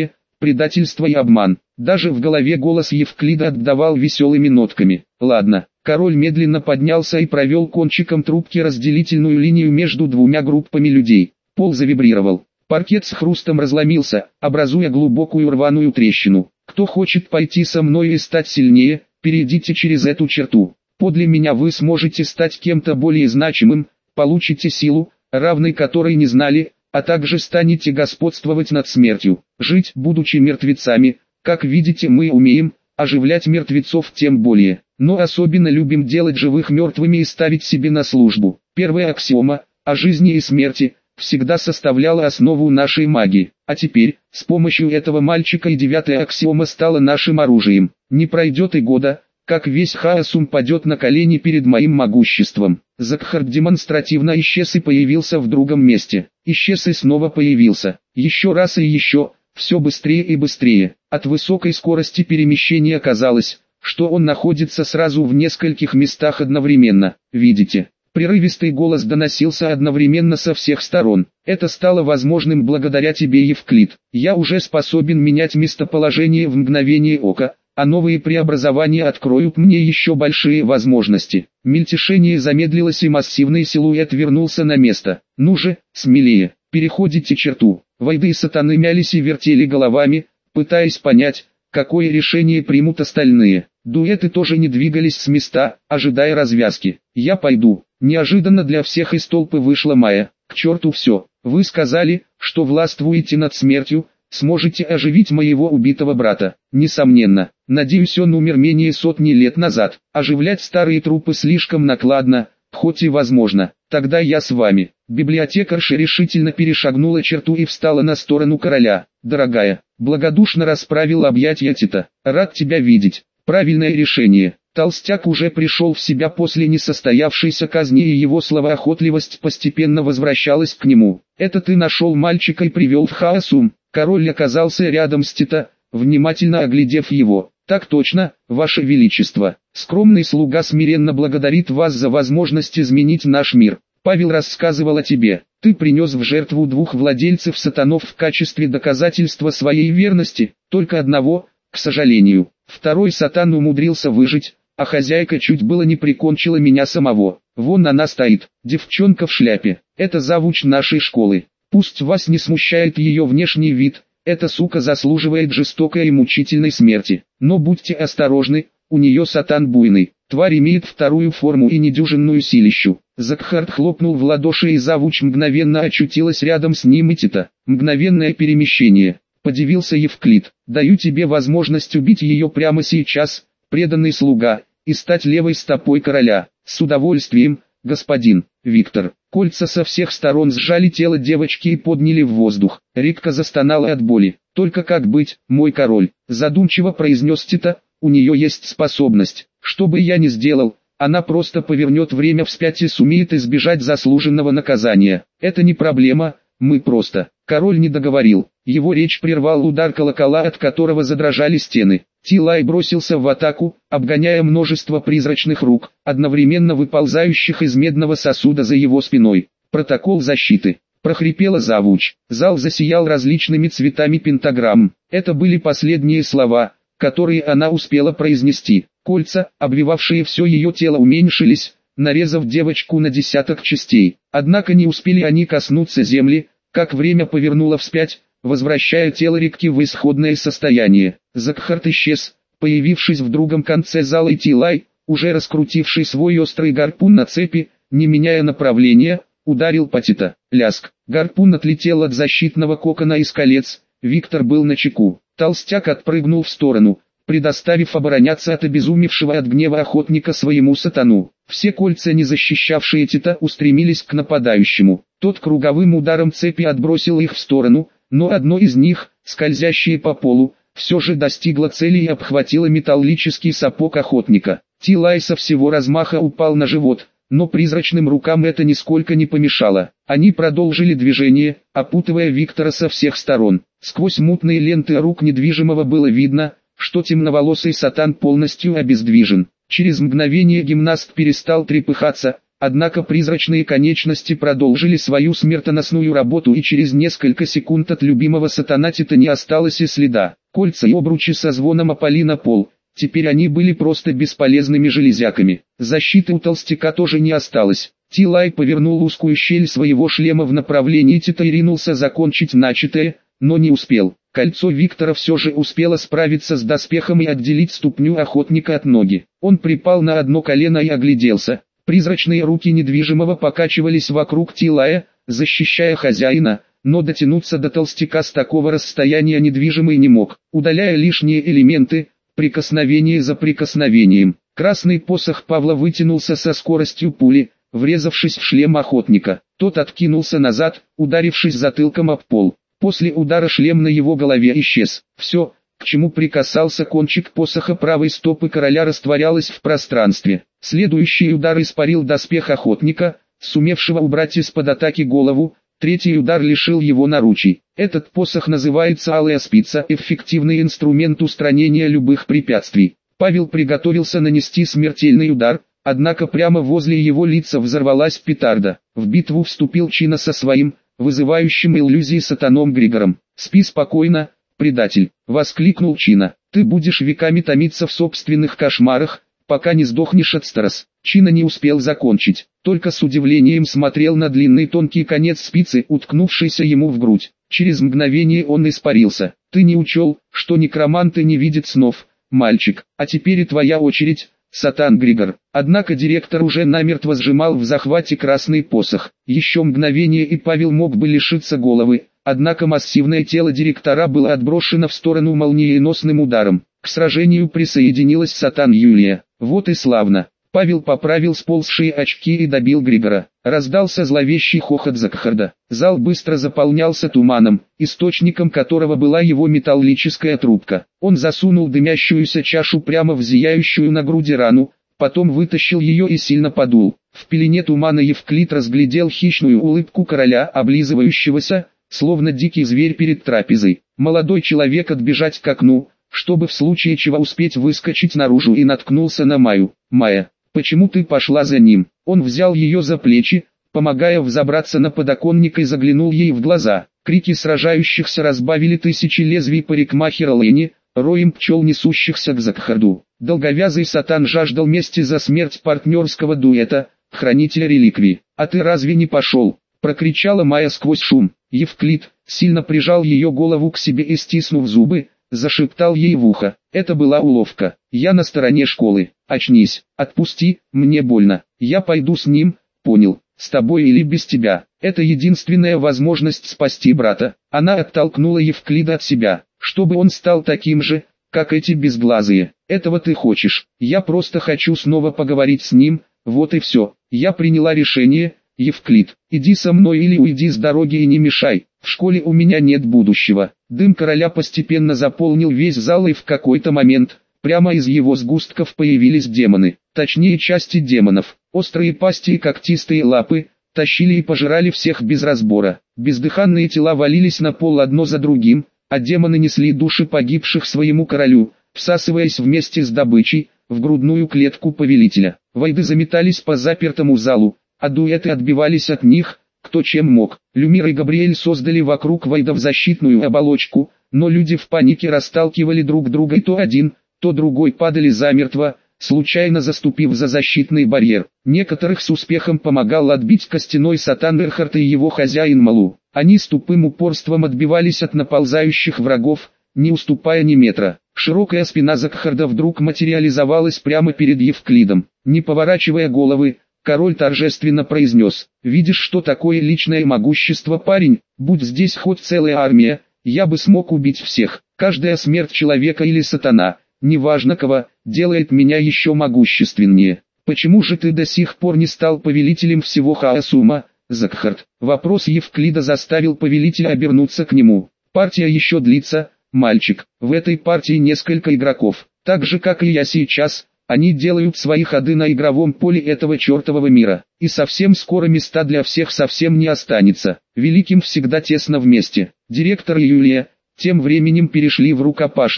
предательство и обман. Даже в голове голос Евклида отдавал веселыми нотками. Ладно. Король медленно поднялся и провел кончиком трубки разделительную линию между двумя группами людей. Пол завибрировал. Паркет с хрустом разломился, образуя глубокую рваную трещину. Кто хочет пойти со мной и стать сильнее, перейдите через эту черту. Подле меня вы сможете стать кем-то более значимым, получите силу, равной которой не знали, а также станете господствовать над смертью. Жить, будучи мертвецами, как видите, мы умеем, оживлять мертвецов тем более. Но особенно любим делать живых мертвыми и ставить себе на службу. Первая аксиома о жизни и смерти всегда составляла основу нашей магии. А теперь, с помощью этого мальчика и девятая аксиома стала нашим оружием. Не пройдет и года, как весь Хаосум падет на колени перед моим могуществом. Закхарт демонстративно исчез и появился в другом месте. Исчез и снова появился. Еще раз и еще, все быстрее и быстрее. От высокой скорости перемещения казалось, что он находится сразу в нескольких местах одновременно. Видите? Прерывистый голос доносился одновременно со всех сторон. Это стало возможным благодаря тебе, Евклид. Я уже способен менять местоположение в мгновение ока, а новые преобразования откроют мне еще большие возможности. Мельтешение замедлилось и массивный силуэт вернулся на место. Ну же, смелее, переходите черту. Войды сатаны мялись и вертели головами, пытаясь понять, какое решение примут остальные. Дуэты тоже не двигались с места, ожидая развязки. «Я пойду». Неожиданно для всех из толпы вышла Майя. «К черту все. Вы сказали, что властвуете над смертью, сможете оживить моего убитого брата. Несомненно. Надеюсь, он умер менее сотни лет назад. Оживлять старые трупы слишком накладно, хоть и возможно. Тогда я с вами». Библиотекарша решительно перешагнула черту и встала на сторону короля. «Дорогая», благодушно расправил объятия Тита. «Рад тебя видеть. Правильное решение». Толстяк уже пришел в себя после несостоявшейся казни, и его словоохотливость постепенно возвращалась к нему. «Это ты нашел мальчика и привел в Хаосум?» Король оказался рядом с Тита, внимательно оглядев его. «Так точно, ваше величество. Скромный слуга смиренно благодарит вас за возможность изменить наш мир. Павел рассказывал о тебе. Ты принес в жертву двух владельцев сатанов в качестве доказательства своей верности, только одного, к сожалению. Второй сатан умудрился выжить, а хозяйка чуть было не прикончила меня самого. Вон она стоит, девчонка в шляпе. Это завуч нашей школы. Пусть вас не смущает ее внешний вид, эта сука заслуживает жестокой и мучительной смерти. Но будьте осторожны, у нее сатан буйный. Тварь имеет вторую форму и недюжинную силищу». Закхарт хлопнул в ладоши, и завуч мгновенно очутилась рядом с ним и Тита. Мгновенное перемещение. Подивился Евклид. «Даю тебе возможность убить ее прямо сейчас, преданный слуга, и стать левой стопой короля». «С удовольствием, господин». Виктор. Кольца со всех сторон сжали тело девочки и подняли в воздух. Рикка застонала от боли. «Только как быть, мой король?» Задумчиво произнес Тита. «У нее есть способность. Что бы я ни сделал, она просто повернет время вспять и сумеет избежать заслуженного наказания. Это не проблема, мы просто...» Король не договорил. Его речь прервал удар колокола, от которого задрожали стены. Тилай бросился в атаку, обгоняя множество призрачных рук, одновременно выползающих из медного сосуда за его спиной. «Протокол защиты», — прохрипела завуч. Зал засиял различными цветами пентаграмм. Это были последние слова, которые она успела произнести. Кольца, обвивавшие все ее тело, уменьшились, нарезав девочку на десяток частей. Однако не успели они коснуться земли, как время повернуло вспять, возвращая тело Рикки в исходное состояние. Закхарт исчез, появившись в другом конце зала, и Тилай, уже раскрутивший свой острый гарпун на цепи, не меняя направления, ударил по Тита. Ляск. Гарпун отлетел от защитного кокона из колец. Виктор был начеку. Толстяк отпрыгнул в сторону, предоставив обороняться от обезумевшего от гнева охотника своему сатану. Все кольца, не защищавшие Тита, устремились к нападающему. Тот круговым ударом цепи отбросил их в сторону, но одно из них, скользящее по полу, все же достигло цели и обхватило металлический сапог охотника. Тилай со всего размаха упал на живот, но призрачным рукам это нисколько не помешало. Они продолжили движение, опутывая Виктора со всех сторон. Сквозь мутные ленты рук недвижимого было видно, что темноволосый сатан полностью обездвижен. Через мгновение гимнаст перестал трепыхаться, Однако призрачные конечности продолжили свою смертоносную работу, и через несколько секунд от любимого сатанатита не осталось и следа. Кольца и обручи со звоном опали на пол. Теперь они были просто бесполезными железяками. Защиты у толстяка тоже не осталось. Тилай повернул узкую щель своего шлема в направлении Тита и ринулся закончить начатое, но не успел. Кольцо Виктора все же успело справиться с доспехом и отделить ступню охотника от ноги. Он припал на одно колено и огляделся. Призрачные руки недвижимого покачивались вокруг Тилая, защищая хозяина, но дотянуться до толстяка с такого расстояния недвижимый не мог, удаляя лишние элементы, прикосновение за прикосновением. Красный посох Павла вытянулся со скоростью пули, врезавшись в шлем охотника. Тот откинулся назад, ударившись затылком об пол. После удара шлем на его голове исчез. Все, к чему прикасался кончик посоха правой стопы короля, растворялось в пространстве. Следующий удар испарил доспех охотника, сумевшего убрать из-под атаки голову. Третий удар лишил его наручий. Этот посох называется алая спица, эффективный инструмент устранения любых препятствий. Павел приготовился нанести смертельный удар, однако прямо возле его лица взорвалась петарда. В битву вступил Чина со своим, вызывающим иллюзии сатаном Григором. «Спи спокойно, предатель!» — воскликнул Чина. «Ты будешь веками томиться в собственных кошмарах, пока не сдохнешь от старос». Чина не успел закончить, только с удивлением смотрел на длинный тонкий конец спицы, уткнувшийся ему в грудь. Через мгновение он испарился. «Ты не учел, что некроманты не видят снов, мальчик, а теперь и твоя очередь, сатан Григор». Однако директор уже намертво сжимал в захвате красный посох. Еще мгновение и Павел мог бы лишиться головы, однако массивное тело директора было отброшено в сторону молниеносным ударом. К сражению присоединилась сатан Юлия. Вот и славно. Павел поправил сползшие очки и добил Григора. Раздался зловещий хохот Закхарда. Зал быстро заполнялся туманом, источником которого была его металлическая трубка. Он засунул дымящуюся чашу прямо в зияющую на груди рану, потом вытащил ее и сильно подул. В пелене тумана Евклид разглядел хищную улыбку короля, облизывающегося, словно дикий зверь перед трапезой. Молодой человек отбежать к окну, чтобы в случае чего успеть выскочить наружу, и наткнулся на Майю. «Майя, почему ты пошла за ним?» Он взял ее за плечи, помогая взобраться на подоконник, и заглянул ей в глаза. Крики сражающихся разбавили тысячи лезвий парикмахера Лени, роем пчел, несущихся к Закхарду. Долговязый сатан жаждал мести за смерть партнерского дуэта, хранителя реликвий. «А ты разве не пошел?» — прокричала Майя сквозь шум. Евклид сильно прижал ее голову к себе и, стиснув зубы, зашептал ей в ухо. «Это была уловка. Я на стороне школы. Очнись, отпусти, мне больно. Я пойду с ним, понял? С тобой или без тебя. Это единственная возможность спасти брата». Она оттолкнула Евклида от себя, чтобы он стал таким же, как эти безглазые. «Этого ты хочешь? Я просто хочу снова поговорить с ним, вот и все. Я приняла решение. Евклид, иди со мной или уйди с дороги и не мешай. В школе у меня нет будущего». Дым короля постепенно заполнил весь зал, и в какой-то момент, прямо из его сгустков появились демоны. Точнее, части демонов. Острые пасти и когтистые лапы тащили и пожирали всех без разбора. Бездыханные тела валились на пол одно за другим, а демоны несли души погибших своему королю, всасываясь вместе с добычей в грудную клетку повелителя. Войды заметались по запертому залу, а дуэты отбивались от них, кто чем мог. Люмир и Габриэль создали вокруг войдов защитную оболочку, но люди в панике расталкивали друг друга, и то один, то другой падали замертво, случайно заступив за защитный барьер. Некоторых с успехом помогал отбить костяной сатан Эрхард и его хозяин Малу. Они с тупым упорством отбивались от наползающих врагов, не уступая ни метра. Широкая спина Закхарда вдруг материализовалась прямо перед Евклидом. Не поворачивая головы, король торжественно произнес: «Видишь, что такое личное могущество, парень? Будь здесь хоть целая армия, я бы смог убить всех. Каждая смерть человека или сатана, неважно кого, делает меня еще могущественнее. Почему же ты до сих пор не стал повелителем всего Хаосума, Закхард?» Вопрос Евклида заставил повелителя обернуться к нему. «Партия еще длится, мальчик. В этой партии несколько игроков, так же как и я сейчас. Они делают свои ходы на игровом поле этого чертового мира, и совсем скоро места для всех совсем не останется. Великим всегда тесно вместе». Директор и Юлия тем временем перешли в рукопашную.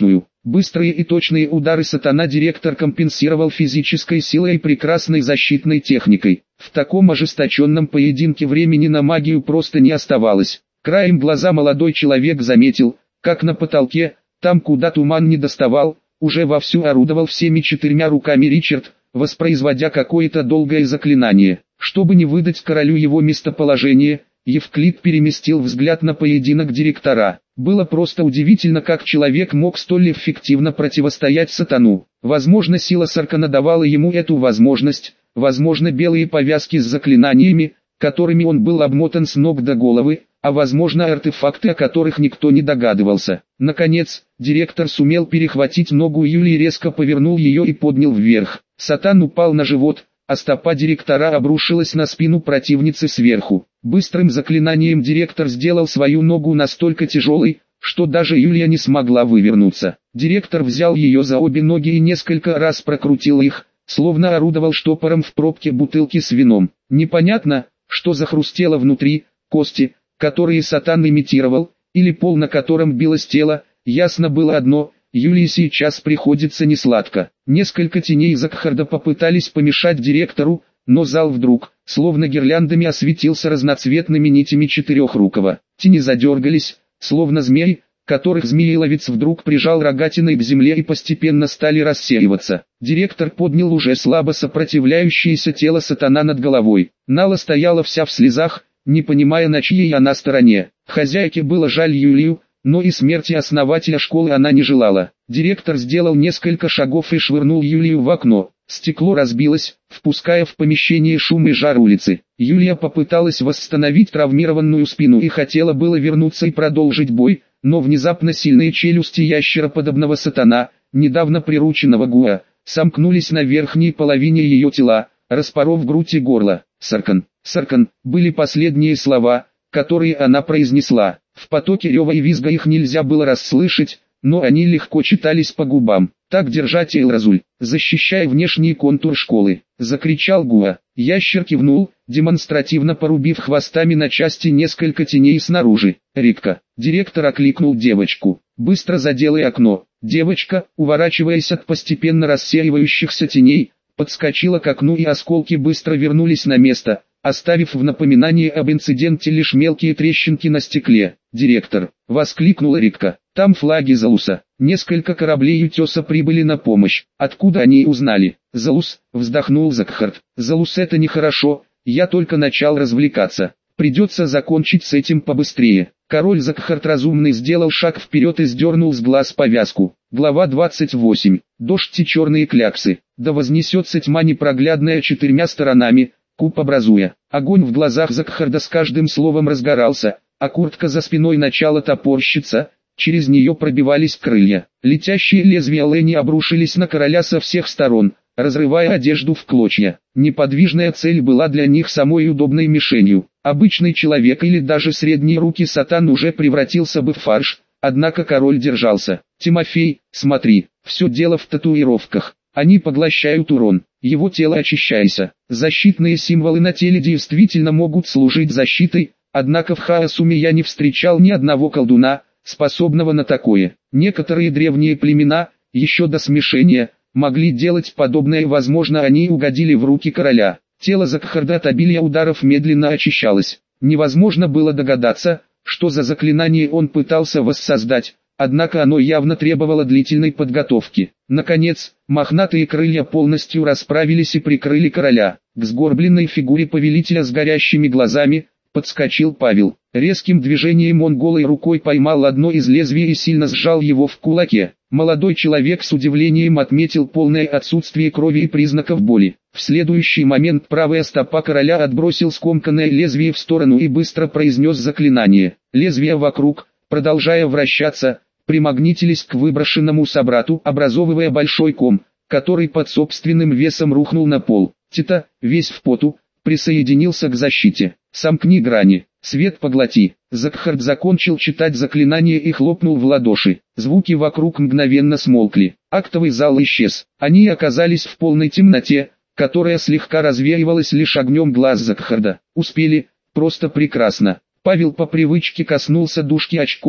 Быстрые и точные удары сатана-директор компенсировал физической силой и прекрасной защитной техникой. В таком ожесточенном поединке времени на магию просто не оставалось. Краем глаза молодой человек заметил, как на потолке, там куда туман не доставал, уже вовсю орудовал всеми четырьмя руками Ричард, воспроизводя какое-то долгое заклинание. Чтобы не выдать королю его местоположение, Евклид переместил взгляд на поединок директора. Было просто удивительно, как человек мог столь эффективно противостоять сатану. Возможно, сила Саркана давала ему эту возможность, возможно, белые повязки с заклинаниями, которыми он был обмотан с ног до головы, а возможно артефакты, о которых никто не догадывался. Наконец, директор сумел перехватить ногу Юлии, резко повернул ее и поднял вверх. Сатан упал на живот, а стопа директора обрушилась на спину противницы сверху. Быстрым заклинанием директор сделал свою ногу настолько тяжелой, что даже Юлия не смогла вывернуться. Директор взял ее за обе ноги и несколько раз прокрутил их, словно орудовал штопором в пробке бутылки с вином. Непонятно, что захрустело внутри, кости, которые сатан имитировал, или пол, на котором билось тело. Ясно было одно: Юлии сейчас приходится несладко. Несколько теней Закхарда попытались помешать директору, но зал вдруг, словно гирляндами, осветился разноцветными нитями четырехрукого. Тени задергались, словно змеи, которых змееловец вдруг прижал рогатиной к земле, и постепенно стали рассеиваться. Директор поднял уже слабо сопротивляющееся тело сатана над головой. Нала стояла вся в слезах, не понимая, на чьей она стороне. Хозяйке было жаль Юлию, но и смерти основателя школы она не желала. Директор сделал несколько шагов и швырнул Юлию в окно. Стекло разбилось, впуская в помещение шум и жар улицы. Юлия попыталась восстановить травмированную спину и хотела было вернуться и продолжить бой, но внезапно сильные челюсти ящероподобного сатана, недавно прирученного Гуа, сомкнулись на верхней половине ее тела, распоров грудь и горло. «Саркан, Саркан» были последние слова, которые она произнесла. В потоке рева и визга их нельзя было расслышать, но они легко читались по губам. «Так держать, Элразуль, защищай внешний контур школы!» — закричал Гуа. Ящер кивнул, демонстративно порубив хвостами на части несколько теней снаружи. «Рикка!» — директор окликнул девочку. «Быстро заделай окно!» Девочка, уворачиваясь от постепенно рассеивающихся теней, подскочила к окну, и осколки быстро вернулись на место, оставив в напоминании об инциденте лишь мелкие трещинки на стекле. «Директор!» — воскликнула Рикка. «Там флаги Залуса. Несколько кораблей Утеса прибыли на помощь. Откуда они узнали?» «Залус», — вздохнул Закхард. «Залус — это нехорошо, я только начал развлекаться. Придется закончить с этим побыстрее». Король Закхард разумный сделал шаг вперед и сдернул с глаз повязку. Глава двадцать восемь. Дождь и черные кляксы. Да вознесется тьма непроглядная четырьмя сторонами, куб образуя. Огонь в глазах Закхарда с каждым словом разгорался, а куртка за спиной начала топорщиться, через нее пробивались крылья. Летящие лезвия лэни обрушились на короля со всех сторон, разрывая одежду в клочья. Неподвижная цель была для них самой удобной мишенью. Обычный человек или даже средние руки сатан уже превратился бы в фарш, однако король держался. «Тимофей, смотри, все дело в татуировках. Они поглощают урон, его тело очищайся. Защитные символы на теле действительно могут служить защитой, однако в Хаосуме я не встречал ни одного колдуна, способного на такое. Некоторые древние племена, еще до смешения, могли делать подобное, возможно, они угодили в руки короля». Тело Закхарда от обилия ударов медленно очищалось. Невозможно было догадаться, что за заклинание он пытался воссоздать, однако оно явно требовало длительной подготовки. Наконец, мохнатые крылья полностью расправились и прикрыли короля. К сгорбленной фигуре повелителя с горящими глазами подскочил Павел. Резким движением он голой рукой поймал одно из лезвий и сильно сжал его в кулаке. Молодой человек с удивлением отметил полное отсутствие крови и признаков боли. В следующий момент правая стопа короля отбросил скомканное лезвие в сторону и быстро произнес заклинание. Лезвия вокруг, продолжая вращаться, примагнитились к выброшенному собрату, образовывая большой ком, который под собственным весом рухнул на пол. Тита, весь в поту, присоединился к защите. «Сомкни грани, свет поглоти». Закхард закончил читать заклинание и хлопнул в ладоши. Звуки вокруг мгновенно смолкли. Актовый зал исчез. Они оказались в полной темноте, которая слегка развеивалась лишь огнем глаз Закхарда. Успели, просто прекрасно. Павел по привычке коснулся дужки очков,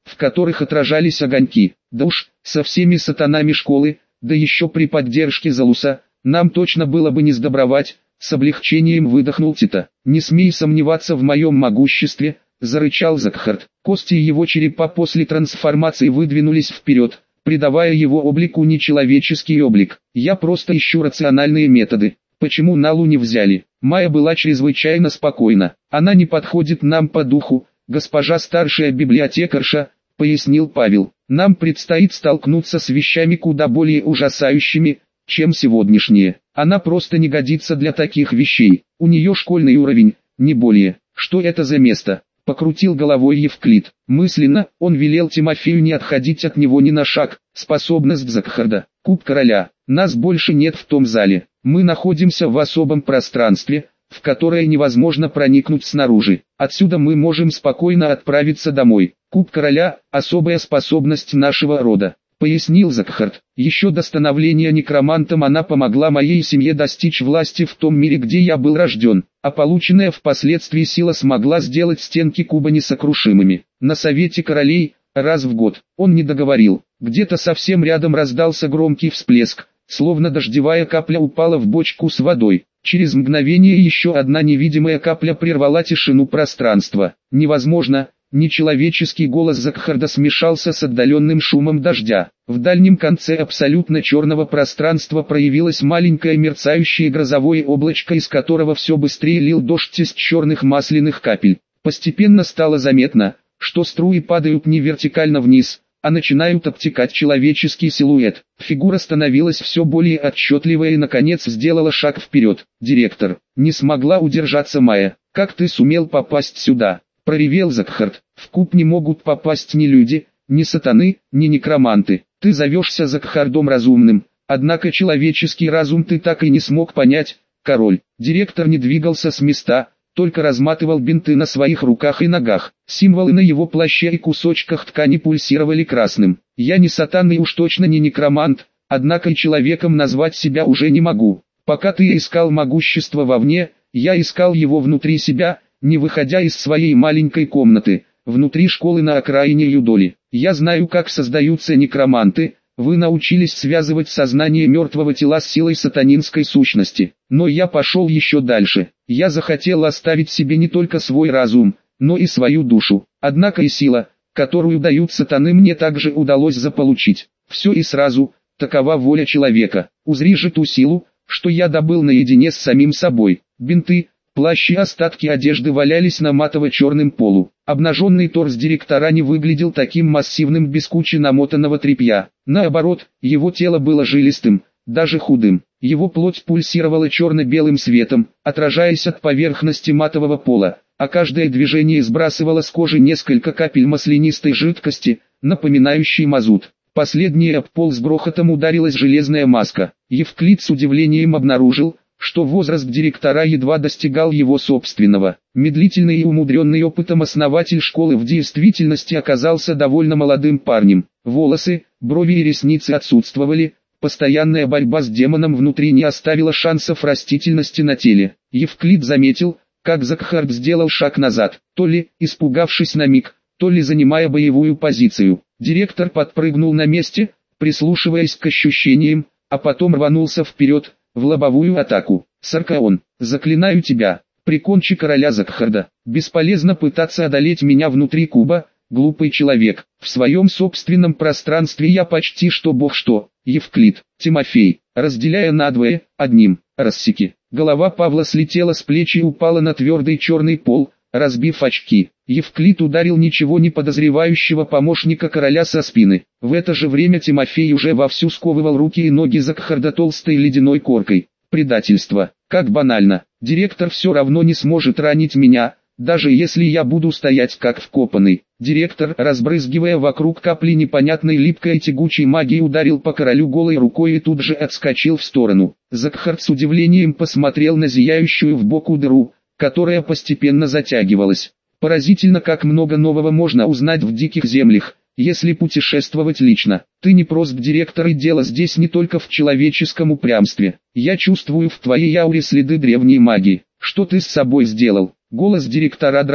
в которых отражались огоньки. Да уж, со всеми сатанами школы, да еще при поддержке Залуса, нам точно было бы не сдобровать. С облегчением выдохнул Тита. «Не смей сомневаться в моем могуществе», — зарычал Закхард. Кости его черепа после трансформации выдвинулись вперед, придавая его облику нечеловеческий облик. «Я просто ищу рациональные методы. Почему Налу не взяли?» Майя была чрезвычайно спокойна. «Она не подходит нам по духу, госпожа старшая библиотекарша», — пояснил Павел. «Нам предстоит столкнуться с вещами куда более ужасающими, чем сегодняшние. Она просто не годится для таких вещей. У нее школьный уровень, не более. Что это за место?» Покрутил головой Евклид. Мысленно, он велел Тимофею не отходить от него ни на шаг. Способность Закхарда. Куб короля. Нас больше нет в том зале. Мы находимся в особом пространстве, в которое невозможно проникнуть снаружи. Отсюда мы можем спокойно отправиться домой. Куб короля – особая способность нашего рода, пояснил Закхард. Еще до становления некромантом она помогла моей семье достичь власти в том мире, где я был рожден, а полученная впоследствии сила смогла сделать стенки куба несокрушимыми. На совете королей, раз в год, он не договорил. Где-то совсем рядом раздался громкий всплеск, словно дождевая капля упала в бочку с водой. Через мгновение еще одна невидимая капля прервала тишину пространства. Невозможно. Нечеловеческий голос Закхарда смешался с отдаленным шумом дождя. В дальнем конце абсолютно черного пространства проявилось маленькое мерцающее грозовое облачко, из которого все быстрее лил дождь из черных масляных капель. Постепенно стало заметно, что струи падают не вертикально вниз, а начинают обтекать человеческий силуэт. Фигура становилась все более отчетливой и наконец сделала шаг вперед. «Директор, не смогла удержаться Майя. Как ты сумел попасть сюда?» — проревел Закхард. «В куб не могут попасть ни люди, ни сатаны, ни некроманты. Ты зовешься Закхардом разумным, однако человеческий разум ты так и не смог понять, король». Директор не двигался с места, только разматывал бинты на своих руках и ногах. Символы на его плаще и кусочках ткани пульсировали красным. «Я не сатан и уж точно не некромант, однако и человеком назвать себя уже не могу. Пока ты искал могущество вовне, я искал его внутри себя, не выходя из своей маленькой комнаты, внутри школы на окраине Юдоли. Я знаю, как создаются некроманты. Вы научились связывать сознание мертвого тела с силой сатанинской сущности. Но я пошел еще дальше. Я захотел оставить себе не только свой разум, но и свою душу. Однако и сила, которую дают сатаны, мне также удалось заполучить. Все и сразу, такова воля человека. Узри же ту силу, что я добыл наедине с самим собой. Бинты, плащ и остатки одежды валялись на матово-черном полу. Обнаженный торс директора не выглядел таким массивным без кучи намотанного тряпья. Наоборот, его тело было жилистым, даже худым. Его плоть пульсировала черно-белым светом, отражаясь от поверхности матового пола, а каждое движение сбрасывало с кожи несколько капель маслянистой жидкости, напоминающей мазут. Последняя об пол с грохотом ударилась железная маска. Евклид с удивлением обнаружил, что возраст директора едва достигал его собственного. Медлительный и умудренный опытом основатель школы в действительности оказался довольно молодым парнем. Волосы, брови и ресницы отсутствовали, постоянная борьба с демоном внутри не оставила шансов растительности на теле. Евклид заметил, как Закхард сделал шаг назад, то ли испугавшись на миг, то ли занимая боевую позицию. Директор подпрыгнул на месте, прислушиваясь к ощущениям, а потом рванулся вперед, в лобовую атаку. «Саркаон, заклинаю тебя, прикончи короля Закхарда. Бесполезно пытаться одолеть меня внутри куба, глупый человек. В своем собственном пространстве я почти что бог что». Евклид, Тимофей, разделяя надвое, одним, рассеки. Голова Павла слетела с плеч и упала на твердый черный пол, разбив очки. Евклид ударил ничего не подозревающего помощника короля со спины. В это же время Тимофей уже вовсю сковывал руки и ноги Закхарда толстой ледяной коркой. Предательство. Как банально. Директор все равно не сможет ранить меня, даже если я буду стоять как вкопанный. Директор, разбрызгивая вокруг капли непонятной липкой и тягучей магии, ударил по королю голой рукой и тут же отскочил в сторону. Закхард с удивлением посмотрел на зияющую в боку дыру, которая постепенно затягивалась. Поразительно, как много нового можно узнать в диких землях, если путешествовать лично. Ты не прост директор, и дело здесь не только в человеческом упрямстве. Я чувствую в твоей ауре следы древней магии. Что ты с собой сделал? Голос директора дрожал.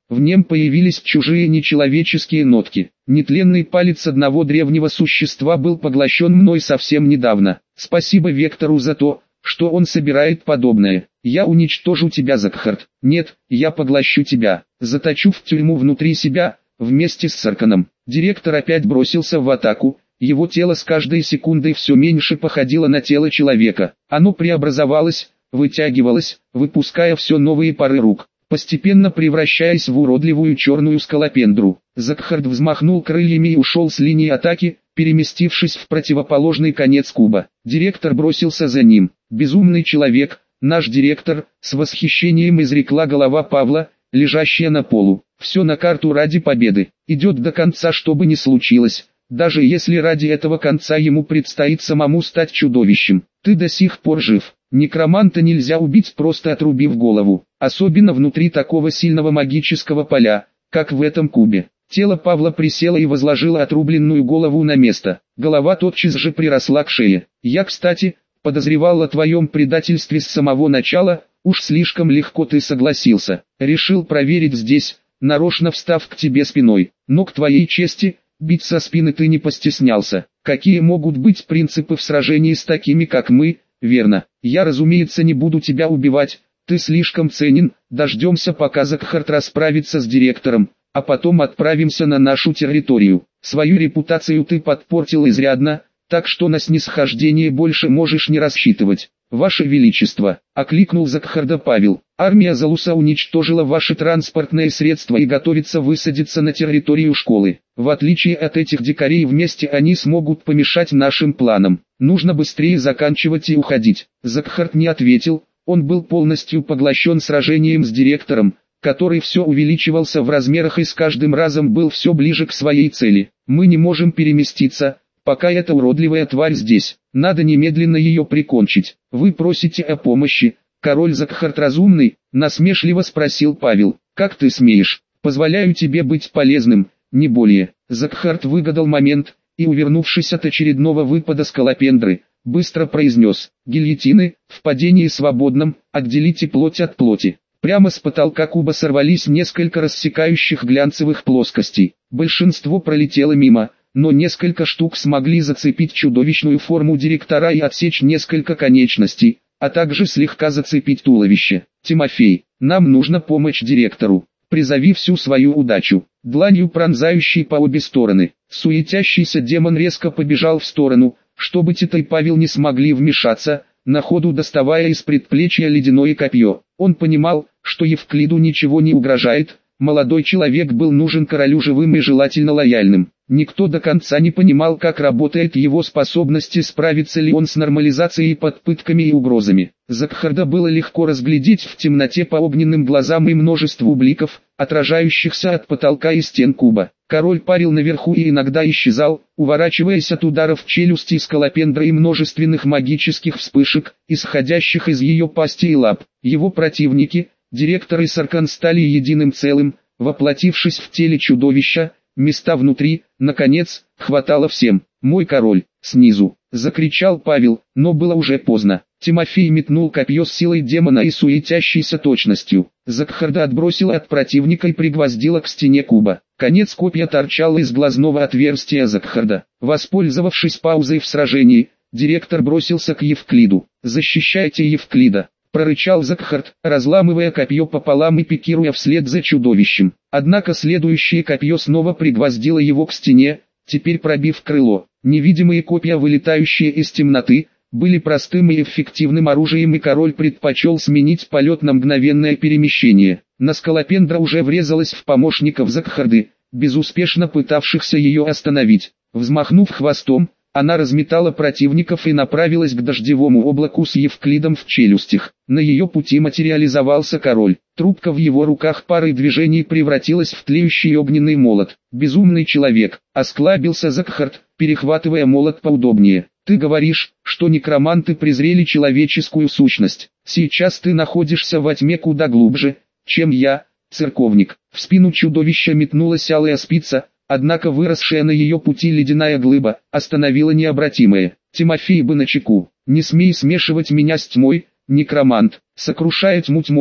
В нем появились чужие нечеловеческие нотки. Нетленный палец одного древнего существа был поглощен мной совсем недавно. Спасибо Вектору за то, что он собирает подобное. Я уничтожу тебя, Закхарт. Нет, я поглощу тебя. Заточу в тюрьму внутри себя, вместе с Сарканом. Директор опять бросился в атаку. Его тело с каждой секундой все меньше походило на тело человека. Оно преобразовалось, вытягивалось, выпуская все новые пары рук, постепенно превращаясь в уродливую черную скалопендру. Закхарт взмахнул крыльями и ушел с линии атаки, переместившись в противоположный конец куба. Директор бросился за ним. «Безумный человек, наш директор», — с восхищением изрекла голова Павла, лежащая на полу. «Все на карту ради победы. Идет до конца, что бы ни случилось. Даже если ради этого конца ему предстоит самому стать чудовищем. Ты до сих пор жив. Некроманта нельзя убить, просто отрубив голову. Особенно внутри такого сильного магического поля, как в этом кубе». Тело Павла присело и возложило отрубленную голову на место. Голова тотчас же приросла к шее. «Я, кстати, подозревал о твоем предательстве с самого начала, уж слишком легко ты согласился. Решил проверить здесь, нарочно встав к тебе спиной. Но к твоей чести, бить со спины ты не постеснялся. Какие могут быть принципы в сражении с такими, как мы?» «Верно. Я, разумеется, не буду тебя убивать, ты слишком ценен. Дождемся, пока Закхарт расправится с директором, а потом отправимся на нашу территорию. Свою репутацию ты подпортил изрядно, так что на снисхождение больше можешь не рассчитывать». «Ваше Величество», — окликнул Закхарда Павел, — «армия Залуса уничтожила ваши транспортные средства и готовится высадиться на территорию школы. В отличие от этих дикарей, вместе они смогут помешать нашим планам. Нужно быстрее заканчивать и уходить». Закхард не ответил, он был полностью поглощен сражением с директором, который все увеличивался в размерах и с каждым разом был все ближе к своей цели. «Мы не можем переместиться, пока эта уродливая тварь здесь. Надо немедленно ее прикончить. Вы просите о помощи, король Закхарт разумный?» — насмешливо спросил Павел. «Как ты смеешь? Позволяю тебе быть полезным, не более». Закхарт выгадал момент, и, увернувшись от очередного выпада скалопендры, быстро произнес: «Гильотины, в падении свободном, отделите плоть от плоти». Прямо с потолка куба сорвались несколько рассекающих глянцевых плоскостей. Большинство пролетело мимо, но несколько штук смогли зацепить чудовищную форму директора и отсечь несколько конечностей, а также слегка зацепить туловище. «Тимофей, нам нужна помощь директору. Призови всю свою удачу». Дланью пронзающей по обе стороны, суетящийся демон резко побежал в сторону, чтобы Тита и Павел не смогли вмешаться, на ходу доставая из предплечья ледяное копье. Он понимал, что Евклиду ничего не угрожает, молодой человек был нужен королю живым и желательно лояльным. Никто до конца не понимал, как работает его способности, справится ли он с нормализацией под пытками и угрозами. Закхарда было легко разглядеть в темноте по огненным глазам и множеству бликов, отражающихся от потолка и стен куба. Король парил наверху и иногда исчезал, уворачиваясь от ударов челюсти скалопендры и множественных магических вспышек, исходящих из ее пасти и лап. Его противники, директор и Саркан, стали единым целым, воплотившись в теле чудовища. Места внутри, наконец, хватало всем. «Мой король!» снизу, закричал Павел, но было уже поздно. Тимофей метнул копье с силой демона и суетящейся точностью. Закхарда отбросила от противника и пригвоздила к стене куба. Конец копья торчал из глазного отверстия Закхарда. Воспользовавшись паузой в сражении, директор бросился к Евклиду. «Защищайте Евклида!» — прорычал Закхард, разламывая копье пополам и пикируя вслед за чудовищем. Однако следующее копье снова пригвоздило его к стене, теперь пробив крыло. Невидимые копья, вылетающие из темноты, были простым и эффективным оружием, и король предпочел сменить полет на мгновенное перемещение. Но скалопендра уже врезалась в помощников Закхарды, безуспешно пытавшихся ее остановить. Взмахнув хвостом, она разметала противников и направилась к дождевому облаку с Евклидом в челюстях. На ее пути материализовался король. Трубка в его руках парой движений превратилась в тлеющий огненный молот. «Безумный человек», — осклабился Закхард, перехватывая молот поудобнее. «Ты говоришь, что некроманты презрели человеческую сущность. Сейчас ты находишься во тьме куда глубже, чем я, церковник». В спину чудовища метнулась алая спица, однако выросшая на ее пути ледяная глыба остановила необратимое. «Тимофей бы начеку. Не смей смешивать меня с тьмой, некромант. Сокрушая тьму тьмой,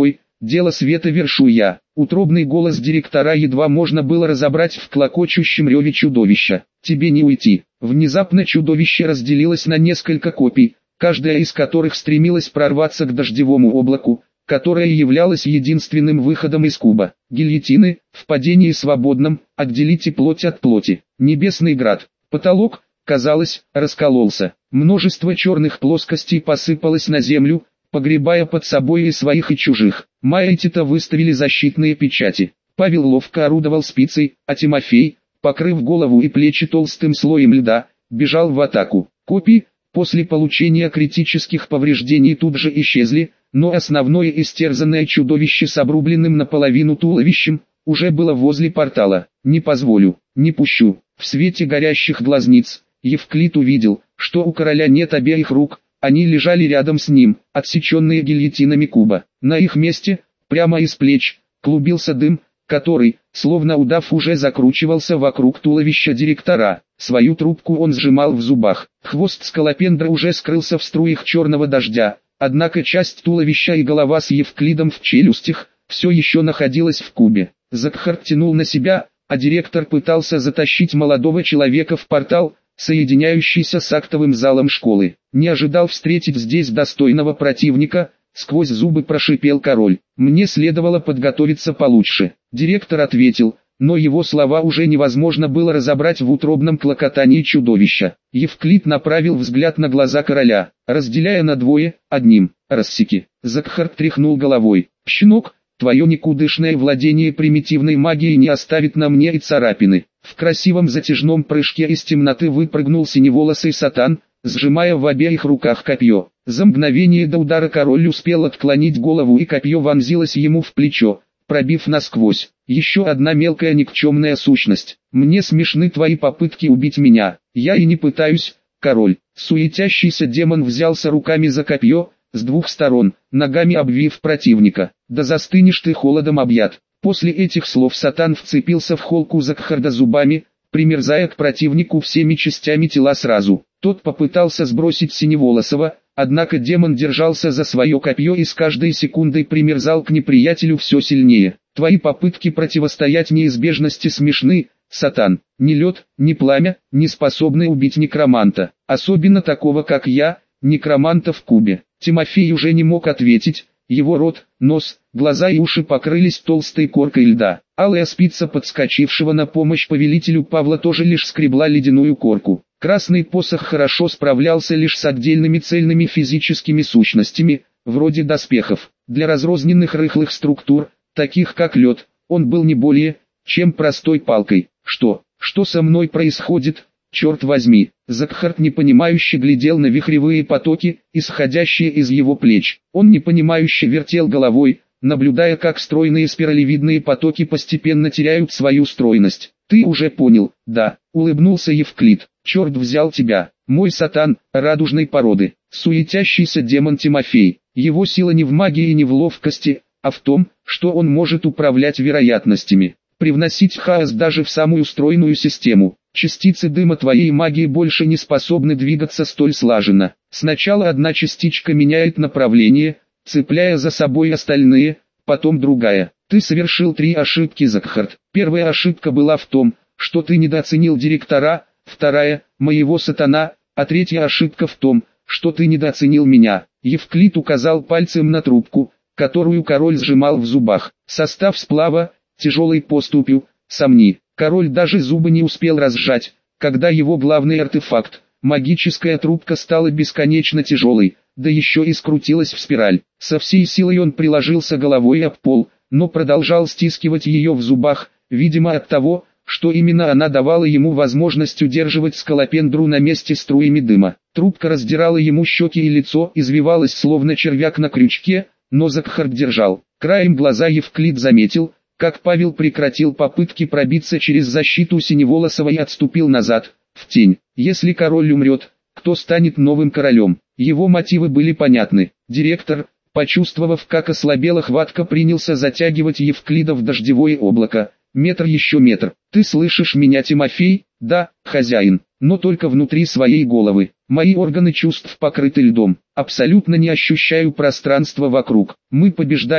дело света вершу я. Утробный голос директора едва можно было разобрать в клокочущем реве чудовища. Тебе не уйти. Внезапно чудовище разделилось на несколько копий, каждая из которых стремилась прорваться к дождевому облаку, которое являлось единственным выходом из куба. Гильотины, в падении свободном, отделите плоть от плоти. Небесный град. Потолок, казалось, раскололся. Множество черных плоскостей посыпалось на землю, погребая под собой и своих, и чужих. Майя-то выставили защитные печати. Павел ловко орудовал спицей, а Тимофей, покрыв голову и плечи толстым слоем льда, бежал в атаку. Копии, после получения критических повреждений, тут же исчезли, но основное истерзанное чудовище с обрубленным наполовину туловищем уже было возле портала. «Не позволю, не пущу». В свете горящих глазниц Евклид увидел, что у короля нет обеих рук, они лежали рядом с ним, отсеченные гильотинами куба. На их месте, прямо из плеч, клубился дым, который, словно удав, уже закручивался вокруг туловища директора. Свою трубку он сжимал в зубах. Хвост скалопендра уже скрылся в струях черного дождя, однако часть туловища и голова с Евклидом в челюстях все еще находилась в кубе. Закхарт тянул на себя, а директор пытался затащить молодого человека в портал, соединяющийся с актовым залом школы. Не ожидал встретить здесь достойного противника, сквозь зубы прошипел король. Мне следовало подготовиться получше. Директор ответил, но его слова уже невозможно было разобрать в утробном клокотании чудовища. Евклид направил взгляд на глаза короля, разделяя на двое, одним, рассеки. Закхарт тряхнул головой. «Щенок, твое никудышное владение примитивной магией не оставит на мне и царапины». В красивом затяжном прыжке из темноты выпрыгнул синеволосый сатан, сжимая в обеих руках копье. За мгновение до удара король успел отклонить голову, и копье вонзилось ему в плечо, пробив насквозь. Еще одна мелкая никчемная сущность. Мне смешны твои попытки убить меня. Я и не пытаюсь, король. Суетящийся демон взялся руками за копье, с двух сторон, ногами обвив противника. Да застынешь ты холодом объят. После этих слов сатан вцепился в холку Закхарда зубами, примерзая к противнику всеми частями тела сразу. Тот попытался сбросить Синеволосого, однако демон держался за свое копье и с каждой секундой примерзал к неприятелю все сильнее. Твои попытки противостоять неизбежности смешны, сатан. Ни лед, ни пламя, не способны убить некроманта. Особенно такого, как я, некроманта в кубе. Тимофей уже не мог ответить. Его рот, нос, глаза и уши покрылись толстой коркой льда. Алая спица подскочившего на помощь повелителю Павла тоже лишь скребла ледяную корку. Красный посох хорошо справлялся лишь с отдельными цельными физическими сущностями, вроде доспехов. Для разрозненных рыхлых структур, таких как лед, он был не более, чем простой палкой. Что, что со мной происходит? Черт возьми, Закхарт непонимающе глядел на вихревые потоки, исходящие из его плеч. Он непонимающе вертел головой, наблюдая, как стройные спиралевидные потоки постепенно теряют свою стройность. «Ты уже понял, да», — улыбнулся Евклид. «Черт взял тебя, мой сатан, радужной породы, суетящийся демон Тимофей. Его сила не в магии и не в ловкости, а в том, что он может управлять вероятностями, привносить хаос даже в самую стройную систему. Частицы дыма твоей магии больше не способны двигаться столь слаженно. Сначала одна частичка меняет направление, цепляя за собой остальные, потом другая. Ты совершил три ошибки, Закхарт. Первая ошибка была в том, что ты недооценил директора, вторая – моего сатана, а третья ошибка в том, что ты недооценил меня». Евклид указал пальцем на трубку, которую король сжимал в зубах. Состав сплава, тяжелой поступью, сомни. Король даже зубы не успел разжать, когда его главный артефакт, магическая трубка, стала бесконечно тяжелой, да еще и скрутилась в спираль. Со всей силой он приложился головой об пол, но продолжал стискивать ее в зубах, видимо от того, что именно она давала ему возможность удерживать скалопендру на месте струями дыма. Трубка раздирала ему щеки и лицо, извивалась словно червяк на крючке, но Закхарт держал. Краем глаза Евклид заметил, как Павел прекратил попытки пробиться через защиту Синеволосого и отступил назад, в тень. Если король умрет, кто станет новым королем? Его мотивы были понятны. Директор, почувствовав, как ослабела хватка, принялся затягивать Евклида в дождевое облако. Метр еще метр. «Ты слышишь меня, Тимофей?» «Да, хозяин, но только внутри своей головы. Мои органы чувств покрыты льдом. Абсолютно не ощущаю пространства вокруг. Мы побеждаем,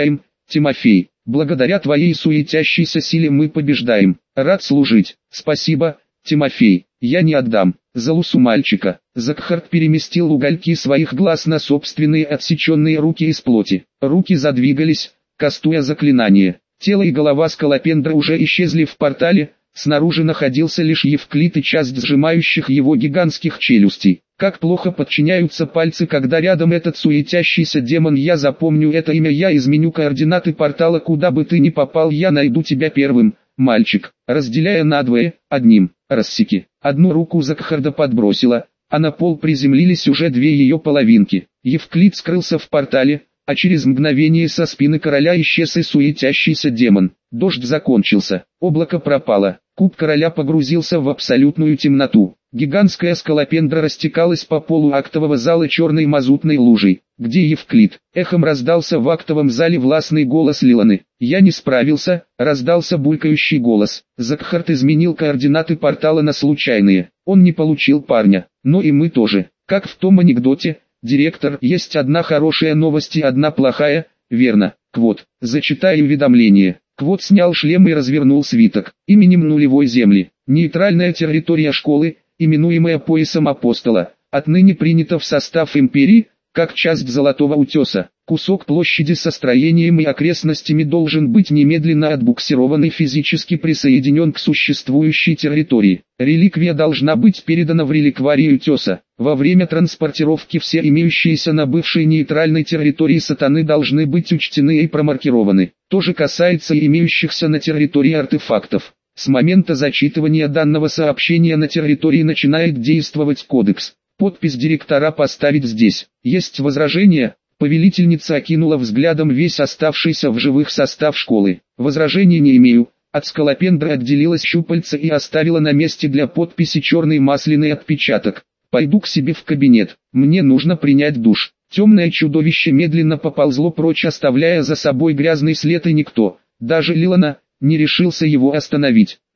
Тимофей, благодаря твоей суетящейся силе мы побеждаем. Рад служить. Спасибо, Тимофей, я не отдам. Залусу мальчика. Закхарт переместил угольки своих глаз на собственные отсеченные руки из плоти. Руки задвигались, кастуя заклинание. Тело и голова Скалопендра уже исчезли в портале, снаружи находился лишь Евклид и часть сжимающих его гигантских челюстей. Как плохо подчиняются пальцы, когда рядом этот суетящийся демон. Я запомню это имя, я изменю координаты портала, куда бы ты ни попал, я найду тебя первым, мальчик. Разделяя надвое, одним, рассеки. Одну руку Закхарда подбросила, а на пол приземлились уже две ее половинки. Евклид скрылся в портале, а через мгновение со спины короля исчез и суетящийся демон. Дождь закончился, облако пропало, куб короля погрузился в абсолютную темноту. Гигантская скалопендра растекалась по полу актового зала черной мазутной лужей. «Где Евклид?» Эхом раздался в актовом зале властный голос Лиланы. «Я не справился», раздался булькающий голос. Закхарт изменил координаты портала на случайные. Он не получил парня, но и мы тоже. Как в том анекдоте, директор, есть одна хорошая новость и одна плохая, верно. Квот, зачитай уведомление. Квот снял шлем и развернул свиток. Именем нулевой земли. Нейтральная территория школы, именуемая поясом апостола, отныне принята в состав империи, как часть Золотого Утеса. Кусок площади со строением и окрестностями должен быть немедленно отбуксирован и физически присоединен к существующей территории. Реликвия должна быть передана в реликварий Утеса. Во время транспортировки все имеющиеся на бывшей нейтральной территории сатаны должны быть учтены и промаркированы. То же касается и имеющихся на территории артефактов. С момента зачитывания данного сообщения на территории начинает действовать кодекс. Подпись директора поставить здесь. Есть возражения? Повелительница окинула взглядом весь оставшийся в живых состав школы. Возражений не имею. От скалопендры отделилась щупальца и оставила на месте для подписи черный масляный отпечаток. Пойду к себе в кабинет. Мне нужно принять душ. Темное чудовище медленно поползло прочь, оставляя за собой грязный след, и никто, даже Лилана, не решился его остановить.